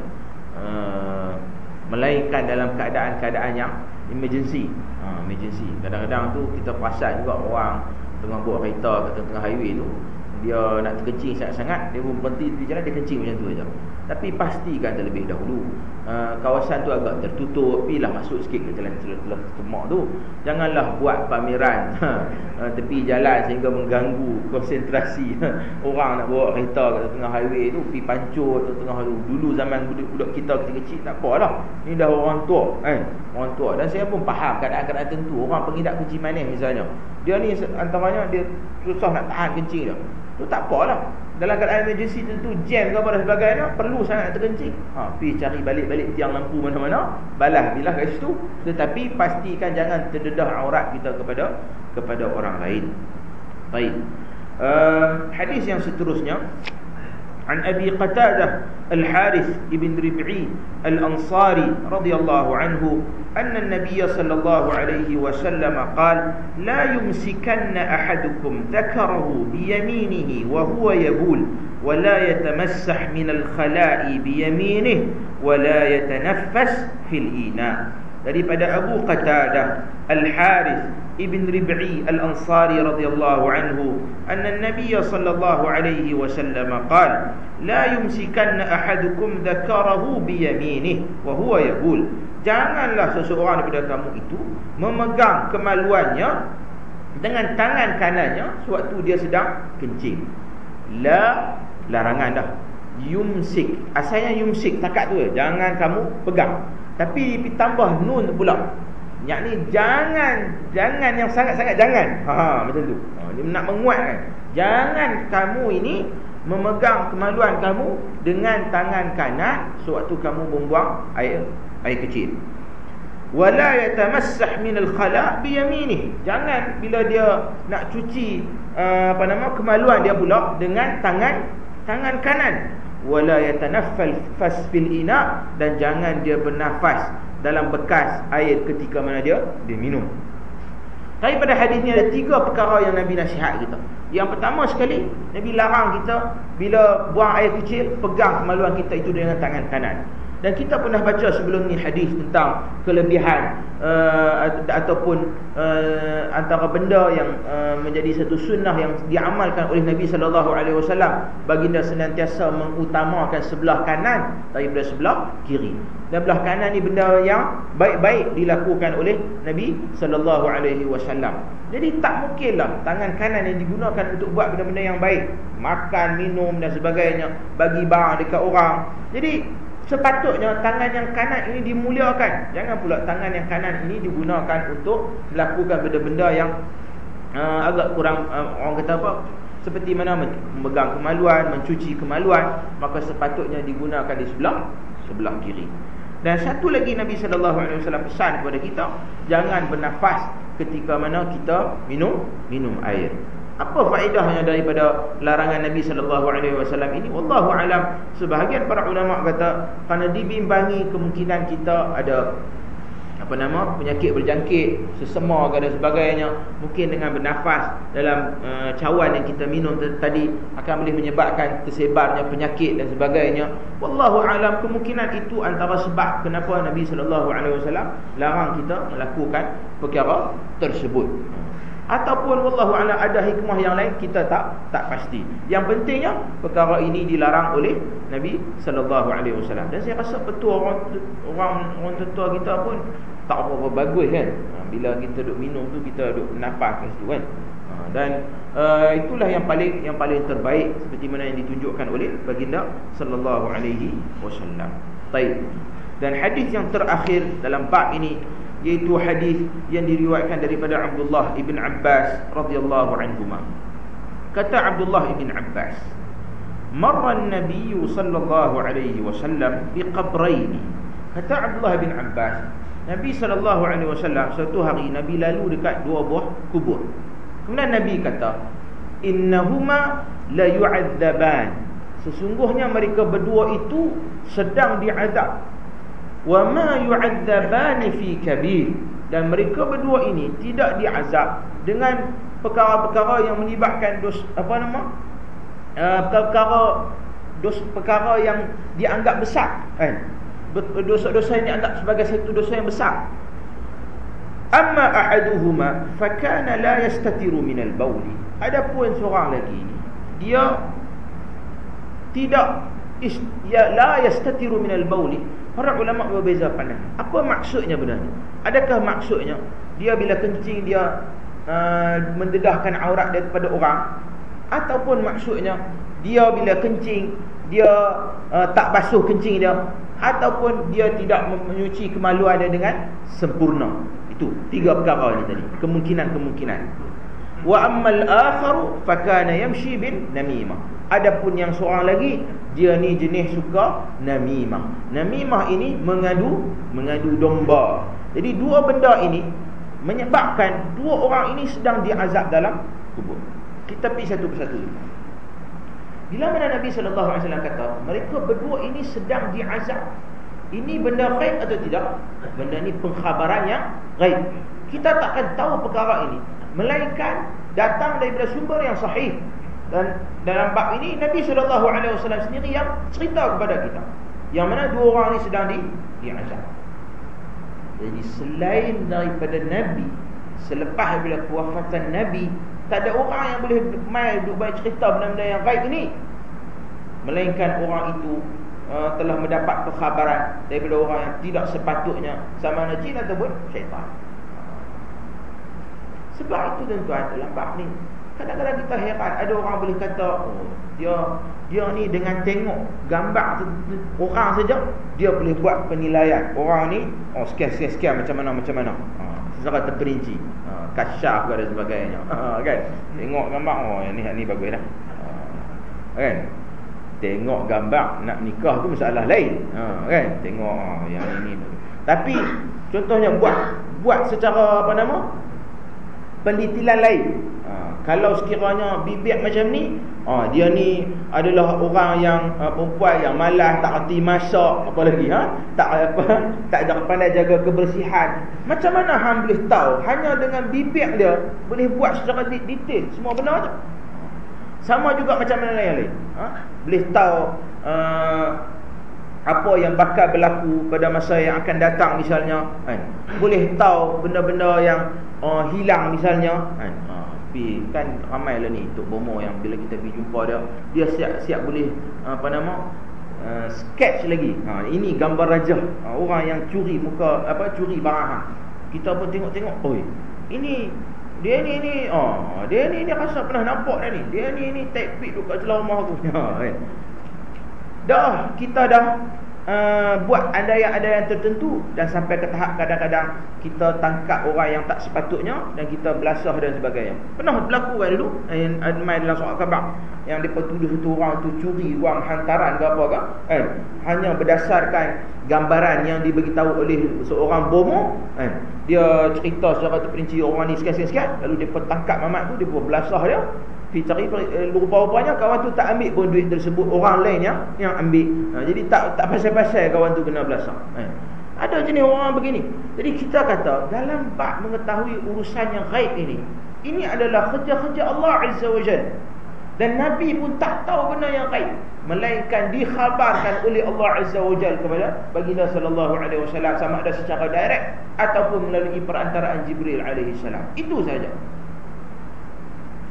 Melainkan dalam keadaan-keadaan yang emergency. Emergency. Kadang-kadang tu kita perasan juga orang tengah bawa kereta kat tengah highway tu, dia nak terkencing sangat-sangat, dia pun berhenti di jalan, dia kencing macam tu saja. Tapi pastikan terlebih dahulu kawasan tu agak tertutup, pilah masuk sikit ke jalan celah semak tu. Janganlah buat pameran tepi jalan sehingga mengganggu konsentrasi orang nak bawa kereta kat tengah highway tu, pi pancut kat tengah tu. Dulu zaman budak-budak kita kecil-kecil tak apalah. Ni dah orang tua orang tua. Dan saya pun faham keadaan-keadaan tertentu. Orang pengidap kencing manis misalnya, dia ni antaranya dia susah nak tahan kencing dia, tu tak apalah. Dalam keadaan emergency tentu, jam ke apa dan sebagainya, perlu sangat nak terkencing, pergi cari balik-balik tiang lampu mana-mana, balas bilah kat situ. Tetapi pastikan jangan terdedah aurat kita kepada orang lain. Baik. Hadis yang seterusnya, عن أبي قتادة الحارث بن ربعي الأنصاري رضي الله عنه أن النبي صلى الله عليه وسلم قال لا يمسكن أحدكم ذكره بيمينه وهو يبول ولا يتمسح من الخلاء بيمينه ولا يتنفس في الإناء. Daripada Abu Qatadah Al-Harith ibn Rib'i Al-Ansari radhiyallahu anhu, anna Nabiy sallallahu alaihi wasallam qala la yumsikanna ahadukum dhakarahu bi yaminihi wa huwa yabul. Janganlah seseorang daripada kamu itu memegang kemaluannya dengan tangan kanannya sewaktu dia sedang kencing. Larangan dah. Yumsik, asalnya yumsik takat tu, jangan kamu pegang. Tapi ditambah nun pula, yakni jangan yang sangat-sangat jangan. Macam tu. Dia nak menguatkan, jangan kamu ini memegang kemaluan kamu dengan tangan kanan sewaktu kamu membuang air kecil. Wala yatamassah min al-khala' bi yaminih. Jangan bila dia nak cuci kemaluan dia pula dengan tangan kanan. Wala yatanaffas fil ina, dan jangan dia bernafas dalam bekas air ketika mana dia minum. Daripada hadis ni ada 3 perkara yang Nabi nasihat kita. Yang pertama sekali, Nabi larang kita bila buang air kecil, pegang kemaluan kita itu dengan tangan kanan. Dan kita pernah baca sebelum ni hadis tentang kelebihan ataupun antara benda yang menjadi satu sunnah yang diamalkan oleh Nabi SAW. Baginda senantiasa mengutamakan sebelah kanan daripada sebelah kiri. Dan belah kanan ni benda yang baik-baik dilakukan oleh Nabi SAW. Jadi tak mungkinlah tangan kanan yang digunakan untuk buat benda-benda yang baik, makan, minum dan sebagainya, bagi barang dekat orang. Jadi sepatutnya tangan yang kanan ini dimuliakan. Jangan pula tangan yang kanan ini digunakan untuk melakukan benda-benda yang agak kurang, orang kata apa, seperti mana memegang kemaluan, mencuci kemaluan, maka sepatutnya digunakan di sebelah kiri. Dan satu lagi Nabi SAW pesan kepada kita, jangan bernafas ketika mana kita minum air. Apa faedahnya daripada larangan Nabi SAW ini? Wallahu alam. Sebahagian para ulama kata kerana dibimbangi kemungkinan kita ada penyakit berjangkit, sesama dan sebagainya. Mungkin dengan bernafas dalam cawan yang kita minum tadi akan boleh menyebabkan tersebarnya penyakit dan sebagainya. Wallahu alam, kemungkinan itu antara sebab kenapa Nabi SAW larang kita melakukan perkara tersebut. Ataupun wallahu a'lam ada hikmah yang lain, kita tak pasti. Yang pentingnya perkara ini dilarang oleh Nabi sallallahu alaihi wasallam. Dan saya rasa betul orang tua kita pun tak apa-apa bagus kan. Bila kita duk minum tu, kita duk nafas kat situ kan. Dan itulah yang paling terbaik seperti mana yang ditunjukkan oleh baginda sallallahu alaihi wasallam. Baik. Dan hadis yang terakhir dalam bab ini iaitu hadis yang diriwayatkan daripada Abdullah ibn Abbas radhiyallahu anhuma. Kata Abdullah ibn Abbas, "Marra an-nabiy sallallahu alaihi wasallam biqabrayn." Kata Abdullah ibn Abbas, Nabi sallallahu alaihi wasallam suatu hari Nabi lalu dekat dua buah kubur. Kemudian Nabi kata, "Innahuma la yu'adzaban." Sesungguhnya mereka berdua itu sedang diazab. "Wa ma yu'adzabani fi kabir." Dan mereka berdua ini tidak diazab dengan perkara-perkara yang menyebabkan perkara yang dianggap besar kan. Dosa-dosa yang dianggap sebagai satu dosa yang besar. Amma ahaduhuma fakana la yastatiru minal bauli. Adapun seorang lagi ni, dia tidak la yastatiru minal bauli. Para ulama berbeza pandang. Apa maksudnya benda ni? Adakah maksudnya dia bila kencing dia mendedahkan aurat daripada orang, ataupun maksudnya dia bila kencing dia tak basuh kencing dia, ataupun dia tidak menyuci kemaluan dia dengan sempurna. Itu tiga perkara ni tadi, kemungkinan-kemungkinan. Wa ammal akharu fakana yamshi bin namimah. Adapun yang seorang lagi, dia ni jenis suka namimah. Namimah ini mengadu domba. Jadi dua benda ini menyebabkan dua orang ini sedang diazab dalam kubur. Kita pergi satu persatu. Bila mana Nabi SAW kata mereka berdua ini sedang diazab, ini benda ghaib atau tidak? Benda ni pengkhabaran yang ghaib. Kita takkan tahu perkara ini melainkan datang daripada sumber yang sahih. Dan dalam bab ini Nabi SAW sendiri yang cerita kepada kita, yang mana dua orang ini sedang diazab. Jadi selain daripada Nabi, selepas bila kewafatan Nabi, tak ada orang yang boleh mai duk baik cerita benda-benda yang gaib ini, melainkan orang itu telah mendapat perkhabaran daripada orang yang tidak sepatutnya, sama ada jin ataupun syaitan. Sebab itu tuan-tuan, dalam bab ni kadang-kadang kita heran, ada orang boleh kata dia ni dengan tengok gambar orang saja dia boleh buat penilaian orang ni sekian macam mana secara terperinci, kasyaf dan sebagainya, kan. Tengok gambar yang ni bagus dah, kan. Tengok gambar nak nikah tu masalah lain, kan. Tengok yang ini. Tapi contohnya buat secara penelitian lain. Kalau sekiranya bibir macam ni, dia ni adalah orang yang perempuan yang malas, tak reti masak, apa lagi, tak pandai jaga kebersihan. Macam mana hang boleh tahu? Hanya dengan bibir dia boleh buat secara detail semua benda tu. Sama juga macam mana yang lain. Boleh tahu apa yang bakal berlaku pada masa yang akan datang misalnya, kan. Boleh tahu benda-benda yang hilang misalnya, kan. Kan ramai lah ni Tok Bomo yang bila kita pergi jumpa dia siap boleh sketch lagi. Ini gambar raja, orang yang curi curi barang. Kita pun tengok, ini dia ni dia rasa pernah nampak dah ni. Dia ni type pit dekat celah rumah aku. Kita dah buat andaian tertentu, dan sampai ke tahap kadang-kadang kita tangkap orang yang tak sepatutnya dan kita belasah dan sebagainya. Pernah berlaku kan dulu main dalam soal khabar yang depa tuduh satu orang tu curi wang hantaran ke apa kan, hanya berdasarkan gambaran yang diberitahu oleh seorang bomo, dia cerita secara terperinci orang ni sekian-sekian, lalu depa tangkap mamat tu, depa belasah dia. Cari rupa-rupanya kawan tu tak ambil pun duit tersebut, orang lain yang ambil. Jadi tak pasal-pasal kawan tu kena belasah. Ada jenis orang begini. Jadi kita kata dalam bab mengetahui urusan yang gaib ini adalah kerja-kerja Allah Azza wa Jalla. Dan Nabi pun tak tahu benda yang gaib, melainkan dikhabarkan oleh Allah Azza wa Jalla kepada baginda sallallahu alaihi wasallam, sama ada secara direct ataupun melalui perantaraan Jibril alaihi salam. Itu saja.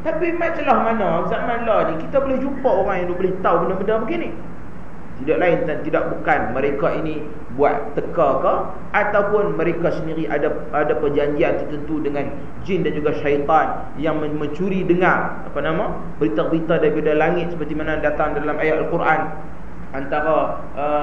Tapi macamlah mana zaman lah ni kita boleh jumpa orang yang boleh tahu benda-benda begini. Tidak lain dan tidak bukan mereka ini buat teka ke, ataupun mereka sendiri ada perjanjian tertentu dengan jin dan juga syaitan yang mencuri dengar berita-berita daripada langit, seperti mana datang dalam ayat Al-Quran antara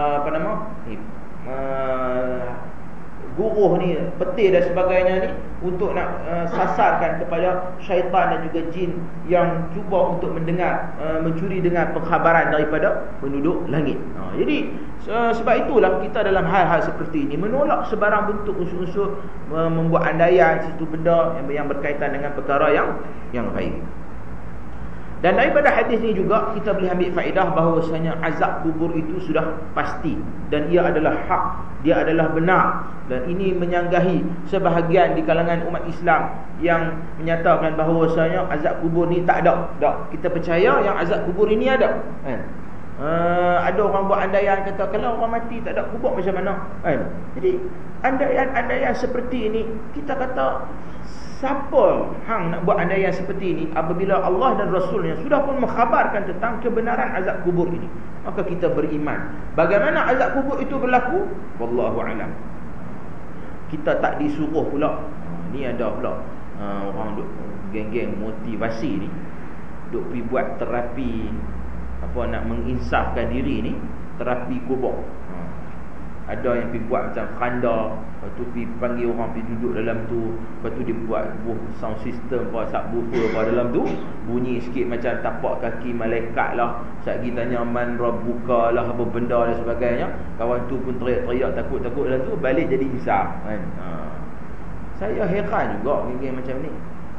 guruh ni, petir dan sebagainya ni, untuk nak sasarkan kepada syaitan dan juga jin yang cuba untuk mendengar, mencuri dengar pengkhabaran daripada penduduk langit. Jadi sebab itulah kita dalam hal-hal seperti ini menolak sebarang bentuk unsur-unsur membuat andaian situ benda yang berkaitan dengan perkara yang baik. Dan daripada hadis ini juga kita boleh ambil faedah bahawasanya azab kubur itu sudah pasti dan ia adalah hak, dia adalah benar. Dan ini menyanggahi sebahagian di kalangan umat Islam yang menyatakan bahawasanya azab kubur ni tak ada. Kita percaya yang azab kubur ini ada. Ada orang buat andaian kata kalau orang mati tak ada kubur macam mana? Jadi andaian seperti ini kita kata, siapa hang nak buat andaian seperti ini apabila Allah dan Rasulnya sudah pun mengkhabarkan tentang kebenaran azab kubur ini? Maka kita beriman. Bagaimana azab kubur itu berlaku? Wallahu a'lam. Kita tak disuruh pula. Ni ada pula orang duk geng-geng motivasi ni, duk pergi buat terapi nak menginsafkan diri ni, terapi kubur. Ada yang pergi buat macam khanda, lepas tu pergi panggil orang pergi duduk dalam tu, lepas tu dia buat sound system subwoofer dalam tu, bunyi sikit macam tapak kaki malaikat lah. Satgi tanya man rabbuka lah, apa benda dan sebagainya. Kawan tu pun teriak-teriak takut-takut dalam tu, balik jadi insaf kan. Saya heran juga geng-geng macam ni.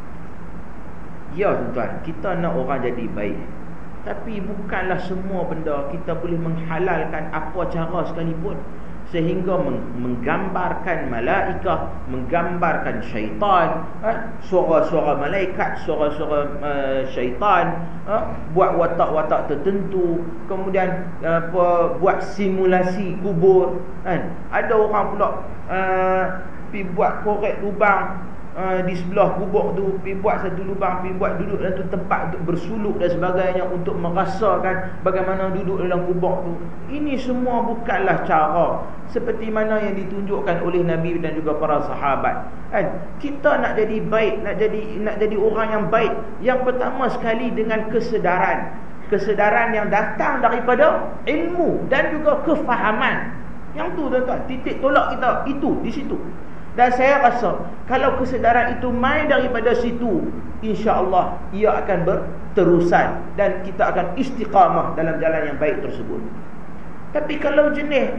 Ya tuan-tuan, kita nak orang jadi baik, tapi bukanlah semua benda kita boleh menghalalkan apa cara sekalipun, sehingga menggambarkan malaikat, menggambarkan syaitan, suara-suara malaikat, suara-suara syaitan, buat watak-watak tertentu, kemudian buat simulasi kubur kan. Ada orang pula pergi buat korek lubang di sebelah kubur tu, pergi buat satu lubang, pergi buat duduk dalam tu tempat untuk bersuluk dan sebagainya, untuk merasakan bagaimana duduk dalam kubur tu. Ini semua bukanlah cara seperti mana yang ditunjukkan oleh Nabi dan juga para sahabat kan. Kita nak jadi baik, nak jadi orang yang baik, yang pertama sekali dengan kesedaran yang datang daripada ilmu dan juga kefahaman. Yang tu tuan-tuan, titik tolak kita itu di situ. Dan saya rasa kalau kesedaran itu main daripada situ, insya-Allah ia akan berterusan dan kita akan istiqamah dalam jalan yang baik tersebut. Tapi kalau jenis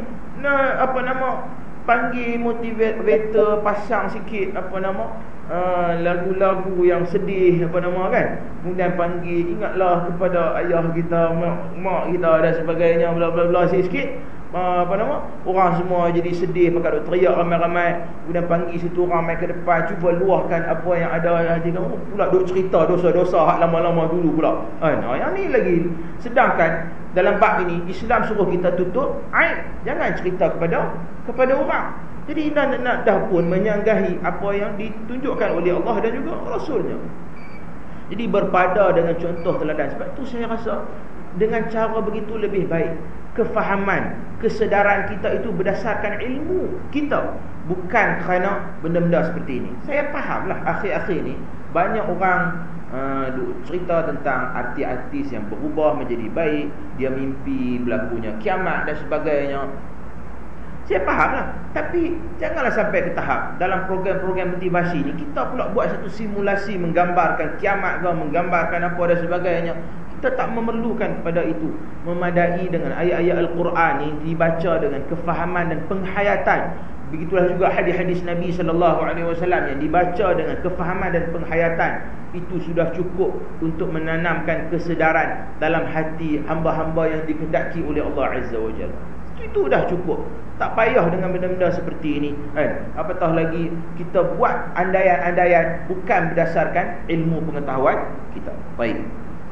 panggil motivator, pasang sikit lagu-lagu yang sedih kan, kemudian panggil ingatlah kepada ayah kita, mak kita dan sebagainya, bla bla bla sikit. Orang semua jadi sedih, pakai duk teriak ramai-ramai, kemudian panggil situ orang mai ke depan, cuba luahkan apa yang ada dalam hati kamu, pula duk cerita dosa-dosa hak lama-lama dulu pula kan. Yang ni lagi. Sedangkan dalam bab ini Islam suruh kita tutup aib, jangan cerita kepada orang. Jadi nak dah pun menyanggahi apa yang ditunjukkan oleh Allah dan juga Rasulnya. Jadi berpada dengan contoh teladan. Sebab tu saya rasa dengan cara begitu lebih baik. Kefahaman, kesedaran kita itu berdasarkan ilmu kita, bukan kerana benda-benda seperti ini. Saya fahamlah akhir-akhir ni banyak orang cerita tentang artis-artis yang berubah menjadi baik, dia mimpi berlakunya kiamat dan sebagainya. Saya fahamlah, tapi janganlah sampai ke tahap dalam program-program motivasi ni kita pula buat satu simulasi menggambarkan kiamat ke, menggambarkan apa dan sebagainya. Kita tak memerlukan kepada itu. Memadai dengan ayat-ayat Al-Quran ini dibaca dengan kefahaman dan penghayatan. Begitulah juga hadis-hadis Nabi SAW yang dibaca dengan kefahaman dan penghayatan. Itu sudah cukup untuk menanamkan kesedaran dalam hati hamba-hamba yang dikehendaki oleh Allah Azza wa Jalla. Itu dah cukup. Tak payah dengan benda-benda seperti ini kan. Apatah lagi kita buat andaian-andaian bukan berdasarkan ilmu pengetahuan kita. Baik.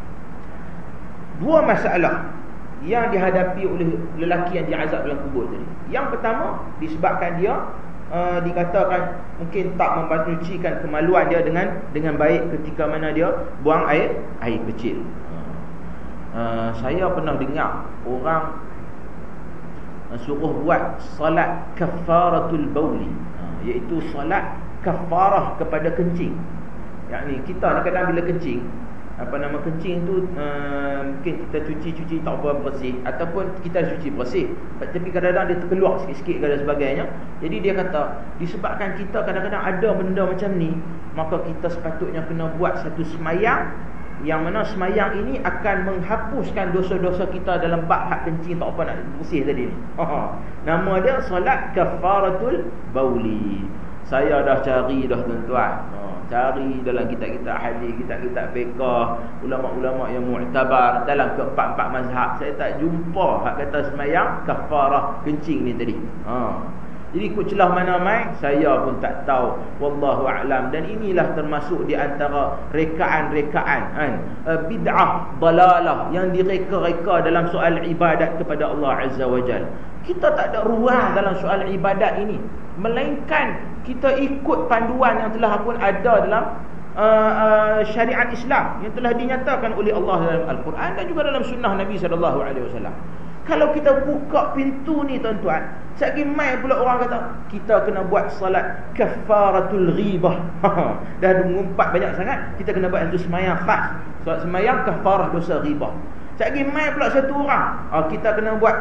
Dua masalah yang dihadapi oleh lelaki yang diazab dalam kubur tadi. Yang pertama, disebabkan dia dikatakan mungkin tak membantucikan kemaluan dia dengan baik ketika mana dia buang air kecil. Saya pernah dengar orang suruh buat salat kafaratul bauli, iaitu salat kafarah kepada kencing. Yakni kita kadang-kadang bila kencing, kencing tu mungkin kita cuci tak apa bersih, ataupun kita cuci bersih, tapi kadang-kadang dia terkeluar sikit-sikit dan sebagainya. Jadi dia kata disebabkan kita kadang-kadang ada benda macam ni, maka kita sepatutnya kena buat satu semayang, yang mana semayang ini akan menghapuskan dosa-dosa kita dalam bab hak kencing tak apa nak bersih tadi ni. Nama dia solat kafaratul bauli. Saya dah cari dah tuan-tuan, cari dalam kitab-kitab hadis, kitab-kitab fiqh, ulama-ulama yang mu'tabar dalam keempat-empat mazhab, saya tak jumpa hak kata semayang kafarah kencing ni tadi. Jadi ikut celah mana mai, saya pun tak tahu, wallahu a'lam. Dan inilah termasuk di antara rekaan-rekaan bid'ah dalalah yang direka-reka dalam soal ibadat kepada Allah Azza wa Jalla. Kita tak ada ruang dalam soal ibadat ini, melainkan kita ikut panduan yang telah pun ada dalam syariat Islam, yang telah dinyatakan oleh Allah dalam Al-Quran dan juga dalam sunnah Nabi SAW. Kalau kita buka pintu ni tuan-tuan, sekali mai pula orang kata kita kena buat salat kafaratul ghibah. Dah mengumpat banyak sangat, kita kena buat satu semayang khas, salat semayang kafarah dosa ghibah. Sekali mai pula satu orang, kita kena buat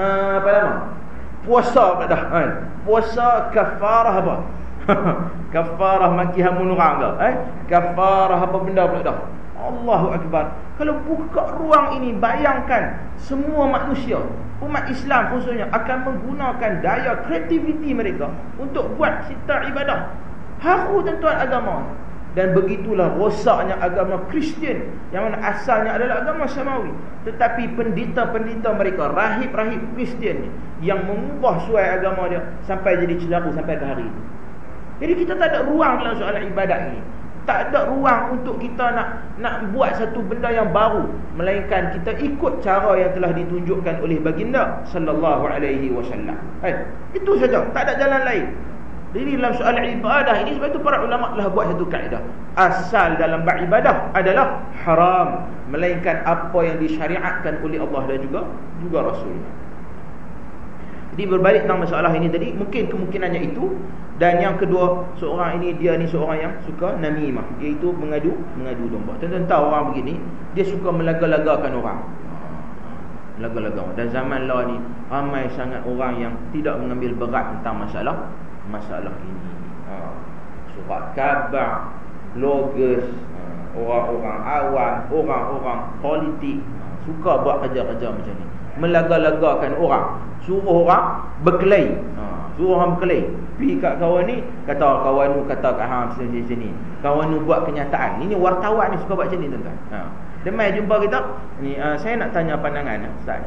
puasa pula dah. Puasa kafarah apa? Kafarah maki hamun orang ke? Kafarah apa benda pula dah? Allahu Akbar. Kalau buka ruang ini, bayangkan semua manusia, umat Islam khususnya, akan menggunakan daya kreativiti mereka untuk buat cita ibadah. Haru tuan-tuan agama. Dan begitulah rosaknya agama Kristian, yang mana asalnya adalah agama samawi. Tetapi pendeta-pendeta mereka, rahib-rahib Kristian ni, yang mengubah suai agama dia sampai jadi celaru sampai ke hari ini. Jadi kita tak ada ruang dalam soalan ibadat ini. Tak ada ruang untuk kita nak buat satu benda yang baru, melainkan kita ikut cara yang telah ditunjukkan oleh baginda sallallahu alaihi wasallam. Itu saja, tak ada jalan lain. Jadi dalam soal ibadah ini, sebab itu para ulama telah buat satu kaedah. Asal dalam bab ibadah adalah haram, melainkan apa yang disyariatkan oleh Allah dan juga Rasulnya. Jadi berbalik tentang masalah ini tadi, mungkin kemungkinannya itu. Dan yang kedua, seorang ini, dia ni seorang yang suka namimah, iaitu mengadu domba. Tuan-tuan tahu orang begini, dia suka melaga-lagakan orang. Laga-laga. Dan zaman lah ni ramai sangat orang yang tidak mengambil berat tentang masalah ini. Surat khabar, bloggers, orang-orang awam, orang-orang politik suka buat kerja-kerja macam ni, melaga-lagakan orang, suruh orang berkelahi. Suruh orang berkelahi, pergi kat kawan ni, kata kawan nu kata kat hang sini. Kawan nu buat kenyataan. Ini wartawan ni suka buat macam ni tuan-tuan. Dia mai jumpa kita ni, saya nak tanya pandangan ustaz.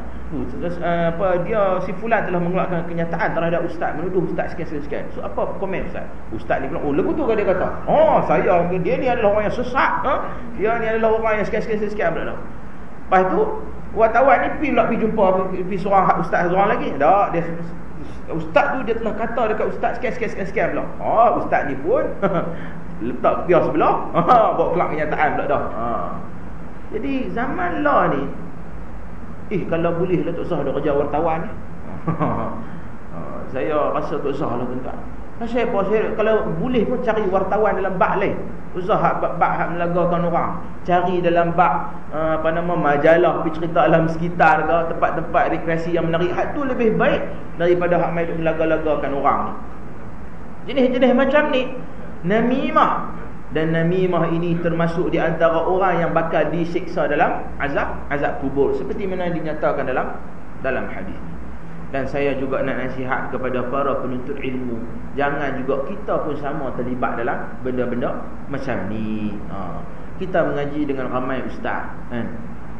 Dia si fulan telah mengeluarkan kenyataan terhadap ustaz, menuduh ustaz sekian. So apa komen ustaz? Ustaz ni pula, lagu tu dia kata, dia ni adalah orang yang sesat, dia ni adalah orang yang sekian pula dah. Lepas tu wartawan ni pergi jumpa seorang ustaz seorang lagi. Dah, dia ustaz tu dia telah kata dekat ustaz sekian pula. Ustaz ni pun letak biar sebelah, bawa kelak kenyataan pula dah. Jadi zaman lah ni, kalau boleh lah tak usah ada kerja wartawan ni. Saya rasa tak usah lah tuan-tuan. Saya kalau boleh pun cari wartawan dalam bab lain. Usah bab melagakan orang. Cari dalam bab majalah, pergi cerita alam sekitar ke, tempat-tempat rekreasi yang menarik. Hak tu lebih baik daripada hak main melaga-lagakan orang ni. Jenis-jenis macam ni namimah. Dan namimah ini termasuk di antara orang yang bakal disiksa dalam azab kubur, seperti mana dinyatakan dalam hadis. Dan saya juga nak nasihat kepada para penuntut ilmu, jangan juga kita pun sama terlibat dalam benda-benda macam ni. Kita mengaji dengan ramai ustaz, kan?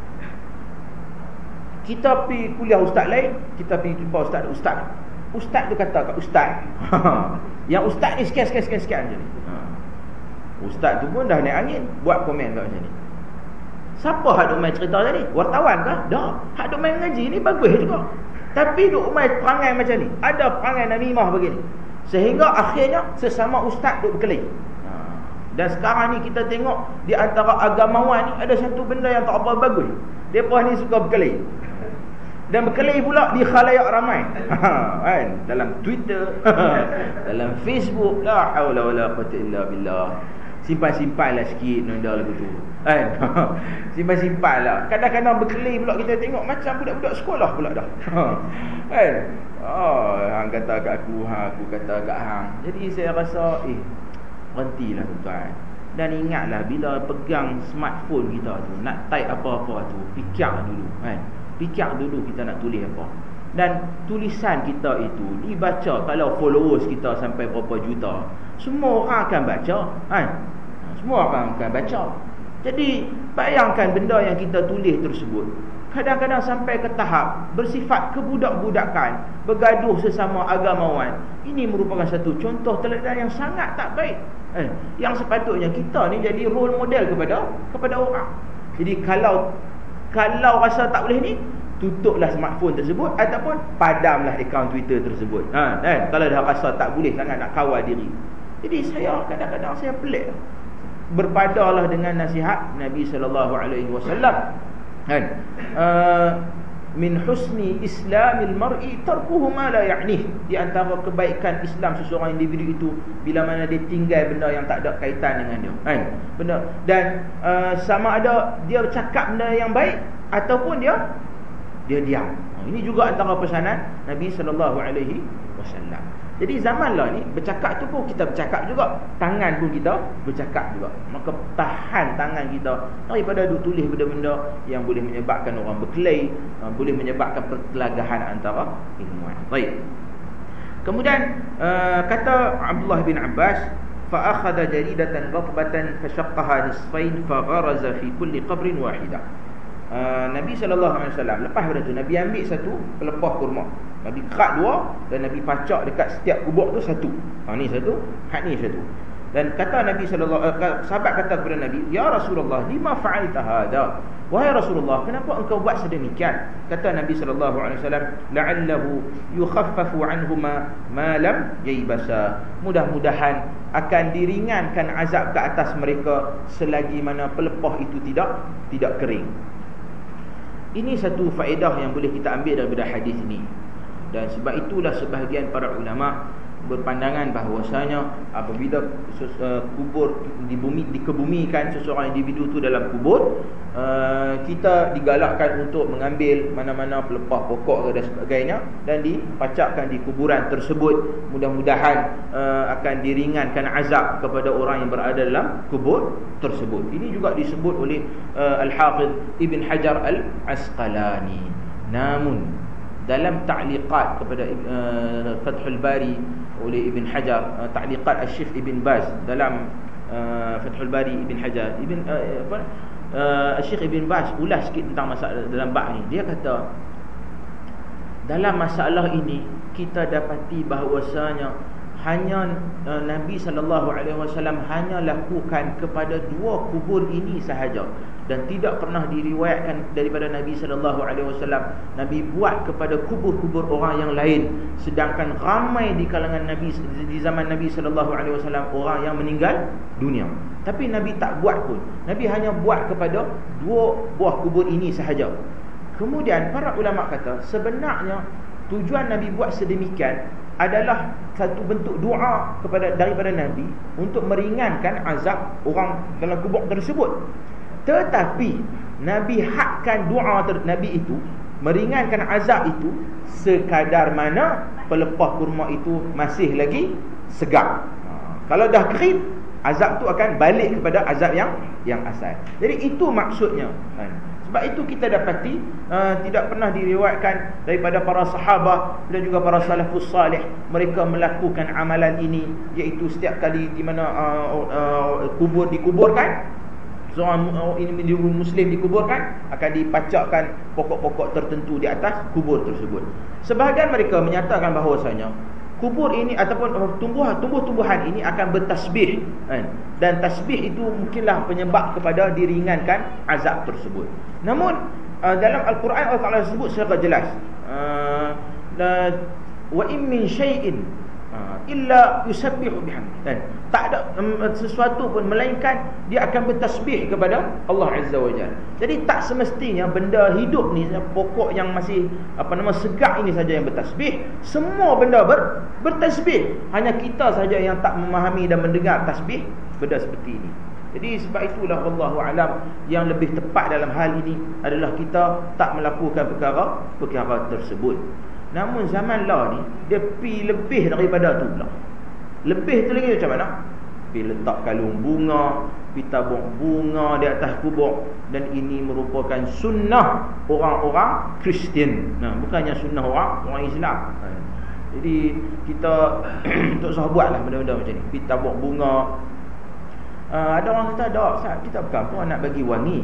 Kita pergi kuliah ustaz lain, kita pergi jumpa ustaz tu kata kat ustaz yang ustaz ni sekian je ni. Ustaz tu pun dah naik angin, buat komen kat macam ni. Siapa hak duk main cerita tadi? Wartawan ke? Dah. Hak duk main ngaji ni bagus juga. Tapi duk main perangai macam ni. Ada perangai namimah begini. Sehingga akhirnya sesama ustaz duk berkelahi. Dan sekarang ni kita tengok di antara agamawan ni ada satu benda yang tak apa bagus. Depa ni suka berkelahi. Dan berkelahi pula di khalayak ramai. Kan? Dalam Twitter, dalam Facebook, la haula wala quwwata illa billah. Simpan-simpanlah sikit nenda lagu tu. Kan? Simpan-simpanlah. Kadang-kadang berkelahi pula kita tengok macam budak-budak sekolah pula dah. Kan? Hang kata kat aku, aku kata kat hang. Jadi saya rasa berhentilah tuan-tuan. Dan ingatlah bila pegang smartphone kita tu, nak type apa-apa tu, fikir dulu, kan? Fikir dulu kita nak tulis apa. Dan tulisan kita itu dibaca, kalau followers kita sampai berapa juta, semua orang akan baca, kan? Semua orang akan baca. Jadi bayangkan benda yang kita tulis tersebut kadang-kadang sampai ke tahap bersifat kebudak-budakan, bergaduh sesama agamawan. Ini merupakan satu contoh teladan yang sangat tak baik. Yang sepatutnya kita ni jadi role model kepada orang. Jadi kalau rasa tak boleh ni, tutuplah smartphone tersebut ataupun padamlah akaun Twitter tersebut. Kalau dah rasa tak boleh sangat nak kawal diri. Jadi saya kadang-kadang saya pelik. Berpadalah dengan nasihat Nabi sallallahu alaihi wasallam. Kan? Min husni islamil mar'i tarkuhu ma la ya'nih. Di antara kebaikan Islam seseorang individu itu bila mana dia tinggal benda yang tak ada kaitan dengan dia, kan? Benda dan sama ada dia bercakap benda yang baik ataupun dia diam. Ini juga antara pesanan Nabi sallallahu alaihi wasallam. Jadi zamanlah ni bercakap tu pun kita bercakap juga, tangan pun kita bercakap juga. Maka tahan tangan kita daripada duk tulis benda-benda yang boleh menyebabkan orang berkelahi, boleh menyebabkan pertelagahan antara ilmuwan. Baik. Kemudian kata Abdullah bin Abbas, fa akhadha jaridatan ratbatan fashaqqaha nisfain fagharaza fi kulli qabrin wahidah. Nabi SAW lepas pada tu Nabi ambil satu pelepah kurma, Nabi kerat dua dan Nabi pacak dekat setiap kubur tu satu. Ni satu, ni satu. Dan kata Nabi sahabat kata kepada Nabi, "Ya Rasulullah, lima fa'alta hadha?" Wahai Rasulullah, kenapa engkau buat sedemikian? Kata Nabi SAW, "La'allahu yukhaffafu 'anhuma ma lam yaybasa." Mudah-mudahan akan diringankan azab ke atas mereka selagi mana pelepah itu tidak kering. Ini satu faedah yang boleh kita ambil daripada hadis ini. Dan sebab itulah sebahagian para ulama berpandangan bahawasanya apabila kubur dikebumikan seseorang individu tu dalam kubur, kita digalakkan untuk mengambil mana-mana pelepah pokok dan sebagainya dan dipacakkan di kuburan tersebut. Mudah-mudahan akan diringankan azab kepada orang yang berada dalam kubur tersebut. Ini juga disebut oleh Al-Hafidh Ibn Hajar Al-Asqalani. Namun dalam ta'liqat kepada Fathul Bari oleh Ibn Hajar, ta'liqat Al-Syekh Ibn Baz dalam Fathul Bari Ibn Hajar, Al-Syekh Ibn Baz ulas sikit tentang masalah dalam bab ni. Dia kata dalam masalah ini kita dapati bahawasanya hanya Nabi SAW hanya lakukan kepada dua kubur ini sahaja, dan tidak pernah diriwayatkan daripada Nabi SAW Nabi buat kepada kubur-kubur orang yang lain. Sedangkan ramai di kalangan Nabi di zaman Nabi SAW orang yang meninggal dunia, tapi Nabi tak buat pun. Nabi hanya buat kepada dua buah kubur ini sahaja. Kemudian para ulama kata sebenarnya tujuan Nabi buat sedemikian adalah satu bentuk doa daripada Nabi untuk meringankan azab orang dalam kubur tersebut. Tetapi Nabi hadkan doa Nabi itu meringankan azab itu sekadar mana pelepah kurma itu masih lagi segar. Kalau dah kering, azab tu akan balik kepada azab yang asal. Jadi itu maksudnya. Sebab itu kita dapati tidak pernah diriwayatkan daripada para sahabat dan juga para salafus salih mereka melakukan amalan ini, iaitu setiap kali di mana kubur dikuburkan, seorang ini muslim dikuburkan, akan dipacakkan pokok-pokok tertentu di atas kubur tersebut. Sebahagian mereka menyatakan bahawasanya kubur ini ataupun tumbuh-tumbuhan ini akan bertasbih, dan tasbih itu mungkinlah penyebab kepada diringankan azab tersebut. Namun dalam Al-Quran Allah Ta'ala sebut secara jelas, wa in min syai'in illa yusabbihu bihamdi. Tak ada sesuatu pun melainkan dia akan bertasbih kepada Allah Azza wa Jalla. Jadi tak semestinya benda hidup ni, pokok yang masih segak ini saja yang bertasbih. Semua benda bertasbih. Hanya kita saja yang tak memahami dan mendengar tasbih benda seperti ini. Jadi sebab itulah wallahu alam, yang lebih tepat dalam hal ini adalah kita tak melakukan perkara tersebut. Namun zaman lah ni dia pi lebih daripada tu pula. Lebih tu lagi macam mana? Pi letak kalung bunga, pi tabung bunga di atas kubur, dan ini merupakan sunnah orang-orang Kristian. Bukannya sunnah orang Islam. Jadi kita tak usah buatlah benda-benda macam ni. Pi tabung bunga. Ada orang kata, "Dak, Ustaz, kita bukan apa nak bagi wangi."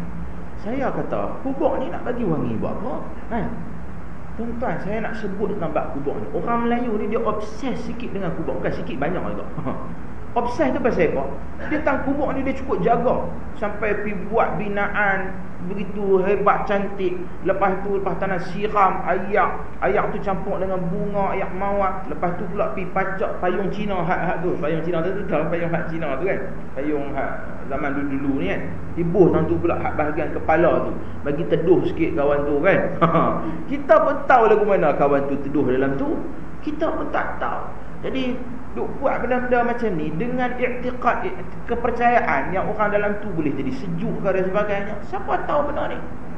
Saya kata, kubur ni nak bagi wangi buat apa? Tuan-tuan, saya nak sebut tentang bab kubur ni. Orang Melayu ni dia obses sikit dengan kubur. Bukan sikit, banyak juga. Obses tu pasal apa? Dia tentang kubur ni dia cukup jaga. Sampai pergi buat binaan begitu hebat, cantik. Lepas tanah siram ayak tu campur dengan bunga, ayak mawar. Lepas tu pula pergi pacak payung Cina hak tu. Payung Cina tu tahu payung hak Cina tu kan? Payung hak zaman dulu ni kan. Dibuh dalam tu pula hak bahagian kepala tu. Bagi teduh sikit kawan tu kan. Kita pun tahu lagu mana kawan tu teduh dalam tu. Kita pun tak tahu. Jadi duk buat benda-benda macam ni dengan i'tiqad, kepercayaan yang orang dalam tu boleh jadi sejuk ke dan sebagainya. Siapa tahu benda ni?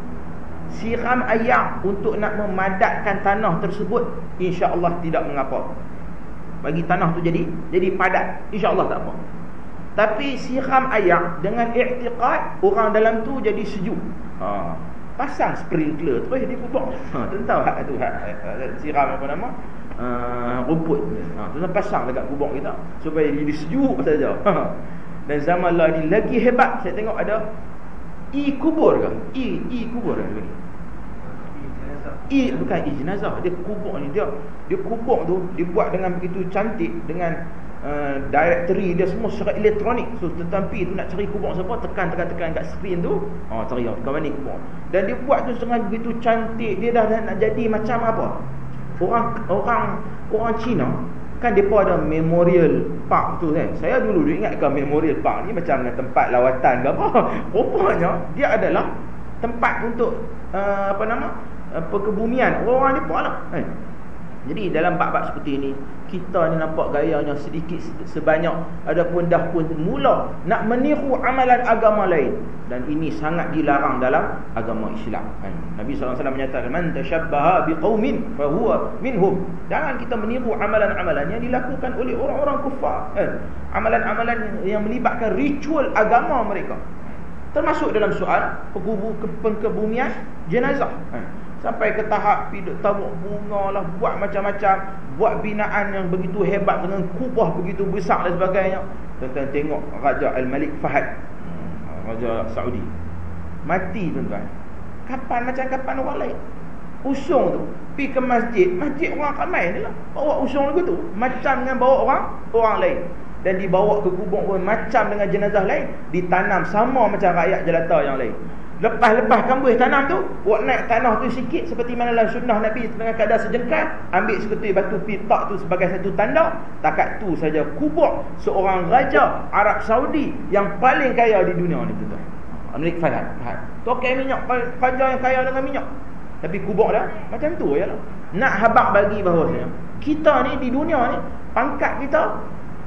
Siram ayak untuk nak memadatkan tanah tersebut, insya-Allah tidak mengapa. Bagi tanah tu jadi padat, insya-Allah tak apa. Tapi siram ayak dengan i'tiqad orang dalam tu jadi sejuk. Pasang sprinkler terus di kubur. Tahu hak tu, hak siram apa nama? Rumput. Terus pasang dekat kubur kita supaya dia sejuk saja. Dan zaman lah ni lagi hebat, saya tengok ada kubur ke? Kubur ke ni? Bukan jenazah. Dia kubur ni, dia kubur tu dibuat dengan begitu cantik, dengan directory dia semua secara elektronik. So tetapi tu nak cari kubur siapa, tekan kat skrin tu, cari kat mana ni kubur. Dan dia buat tu dengan begitu cantik. Dia dah nak jadi macam apa? Orang Cina kan depa ada memorial park tu kan. Saya dulu ingatkan memorial park ni macam dengan tempat lawatan ke apa. Rupanya dia adalah tempat untuk perkebumian orang depa lah. Jadi dalam bab-bab seperti ini, kita ni nampak gayanya sedikit sebanyak, adapun dah pun mula nak meniru amalan agama lain, dan ini sangat dilarang dalam agama Islam. Nabi SAW menyatakan, "Man tashabbaha biqaumin fahuwa minhum." Jangan kita meniru amalan-amalan yang dilakukan oleh orang-orang kufar. Amalan-amalan yang melibatkan ritual agama mereka, termasuk dalam soal pengkebumian jenazah. Sampai ke tahap piduk tabuk bunga lah, buat macam-macam, buat binaan yang begitu hebat dengan kubah begitu besar dan sebagainya. Tuan-tuan tengok Raja Al-Malik Fahad, Raja Saudi, mati tuan-tuan. Kapan orang lain usung tu, pergi ke masjid orang ramai ni lah, bawa usung lagu tu, macam dengan bawa orang lain. Dan dibawa ke kubur pun macam dengan jenazah lain, ditanam sama macam rakyat jelata yang lain. Lepas kambuh tanam tu, buat naik tanah tu sikit seperti mana dalam sunnah Nabi, dengan kadar sejengkal, ambil seketul batu pitak tu sebagai satu tanda. Takat tu saja kubur seorang raja Arab Saudi yang paling kaya di dunia ni tuan-tuan. Malik Fahad. Tokai minyak, raja yang kaya dengan minyak. Tapi kubur dah macam tu je lah. Nak habaq bagi bahawasanya kita ni di dunia ni, pangkat kita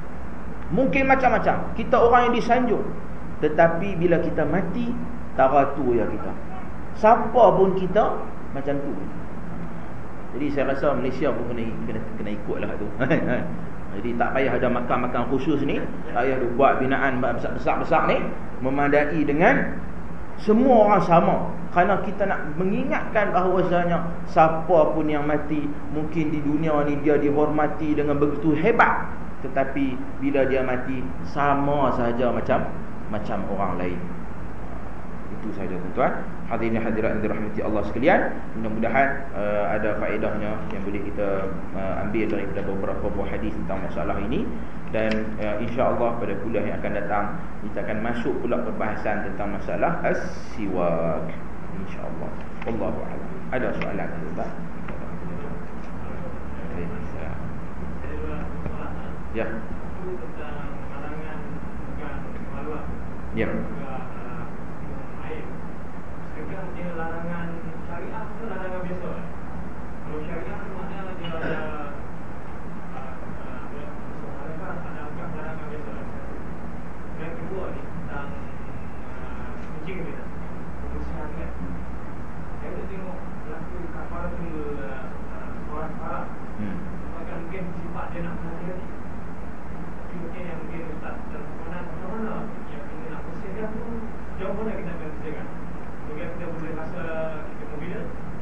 mungkin macam-macam. Kita orang yang disanjung, tetapi bila kita mati, tara tu ya kita. Siapa pun kita macam tu. Jadi saya rasa Malaysia pun kena ikutlah tu. Jadi tak payah ada makan khusus ni, tak payah buat binaan besar-besar ni, memadai dengan semua orang sama. Kerana kita nak mengingatkan bahawasanya siapa pun yang mati, mungkin di dunia ni dia dihormati dengan begitu hebat, tetapi bila dia mati sama saja macam orang lain. Itu saja tuan-tuan. Hadirin hadirat yang dirahmati Allah sekalian, mudah-mudahan ada faedahnya yang boleh kita ambil daripada beberapa buah hadis tentang masalah ini. Dan insya-Allah pada kuliah yang akan datang kita akan masuk pula perbahasan tentang masalah as-siwak, insya-Allah. Wallahu a'lam. Ada soalan tuan-tuan? Ya. Itu tentang larangan pegang kemaluan. Ya. Juga air. Sekarang dia larangan syariah atau larangan biasa? Kalau syariah maknanya dia ada larangan biasa. Yang kedua ni tentang kencing ni, kebersihan kan. Saya tu tengok laku kapal tu orang Arab. Maka mungkin sifat dia nak berhati-hati. Tapi mungkin yang mungkin Ustaz terkonan macam mana yang kita nak bersihkan tu, jauh mana kita akan bersihkan. Mungkin kita boleh rasa kita mobil.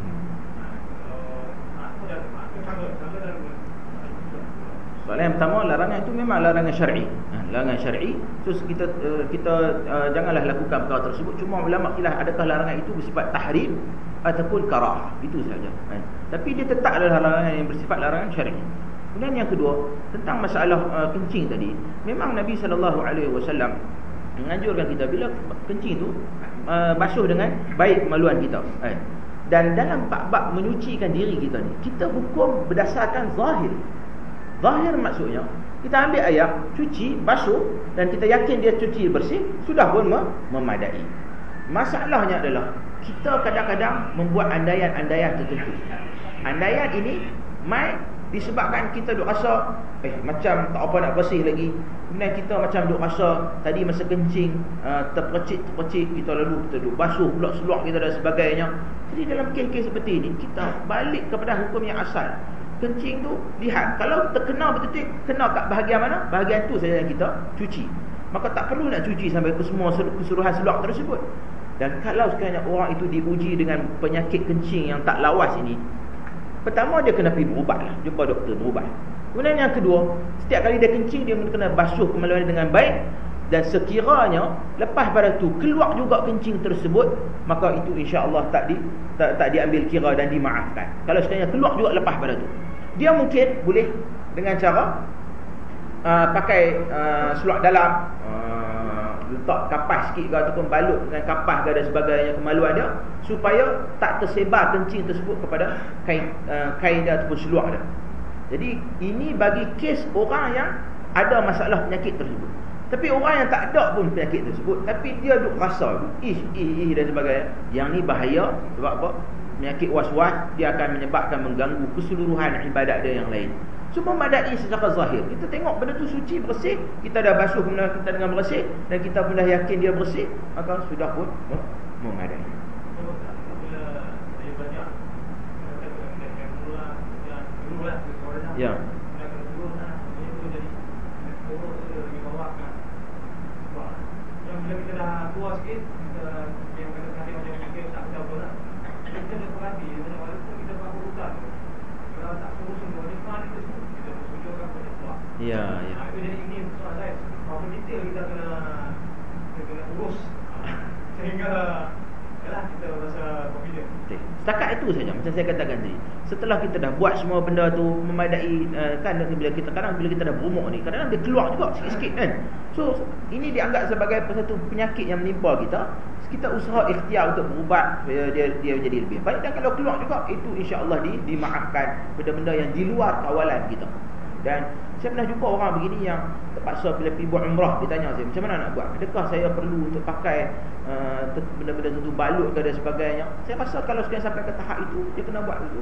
Soalan yang pertama, larangan itu memang larangan syar'i. Larangan syar'i. So kita janganlah lakukan perkara tersebut. Cuma ulama khilaf adakah larangan itu bersifat tahrim ataupun karahah. Itu sahaja. Tapi dia tetap adalah larangan yang bersifat larangan syar'i. Kemudian yang kedua, tentang masalah kencing tadi, memang Nabi SAW menganjurkan kita bila kencing itu basuh dengan baik kemaluan kita. Dan dalam bab menyucikan diri kita ni, kita hukum berdasarkan zahir. Zahir maksudnya kita ambil air, cuci, basuh, dan kita yakin dia cuci bersih, sudah pun memadai. Masalahnya adalah kita kadang-kadang membuat andaian-andaian tertentu. Andaian ini disebabkan kita duk rasa macam tak apa nak bersih lagi. Kemudian kita macam duk rasa tadi masa kencing terpercik, kita lalu kita duk basuh pula seluar kita dan sebagainya. Jadi dalam kes-kes seperti ini, kita balik kepada hukum yang asal. Kencing tu lihat, kalau terkena betul-betul kena kat bahagian mana, bahagian tu saja yang kita cuci. Maka tak perlu nak cuci sampai ke semua keseluruhan seluar tersebut. Dan kalau sekiranya orang itu diuji dengan penyakit kencing yang tak lawas ini, pertama dia kena pergi berubat lah, jumpa doktor berubat. Kemudian yang kedua, setiap kali dia kencing dia kena basuh kemaluan dengan baik. Dan sekiranya lepas pada tu keluar juga kencing tersebut, maka itu insya-Allah tak diambil kira dan dimaafkan. Kalau sekiranya keluar juga lepas pada tu, dia mungkin boleh dengan cara pakai seluar dalam, letak kapas sikit ke ataupun balut dengan kapas ke dan sebagainya kemaluan dia, supaya tak tersebar kencing tersebut kepada kain dia ataupun seluar dia. Jadi ini bagi kes orang yang ada masalah penyakit tersebut. Tapi orang yang tak ada pun penyakit tersebut, tapi dia duk rasa dan sebagainya, yang ni bahaya. Sebab apa? Penyakit was-was, dia akan menyebabkan mengganggu keseluruhan ibadat dia yang lain. Cuma memadai secara zahir. Kita tengok benda tu suci, bersih, kita dah basuh benda kita dengan bersih, dan kita pun dah yakin dia bersih, maka sudah pun memadai. Ya. Bila kita dah tua sikit, kita yang kata-kata macam kita tak tahu lah. Kita dah perhati, walaupun kita pakai hutan, kalau tak sungguh-sungguh, ni mana kita sujudkan pada kuat. Ya. Itu jadi ini soal saya, berapa detail kita kena urus sehingga kita rasa confident. Setakat itu saja, macam saya katakan tadi. Setelah kita dah buat semua benda tu memadai, kan bila kita dah berumur ni, kadang-kadang dia keluar juga sikit-sikit kan. So ini dianggap sebagai satu penyakit yang menimpa kita. Kita usaha ikhtiar untuk berubat supaya dia jadi lebih baik. Dan kalau keluar juga, itu insya-Allah dimaafkan benda-benda yang di luar kawalan kita. Dan saya pernah jumpa orang begini yang terpaksa bila pergi buat umrah, dia tanya saya, macam mana nak buat? Adakah saya perlu untuk pakai benda-benda tentu balut ke dan sebagainya? Saya rasa kalau sekali sampai ke tahap itu, dia kena buat dulu.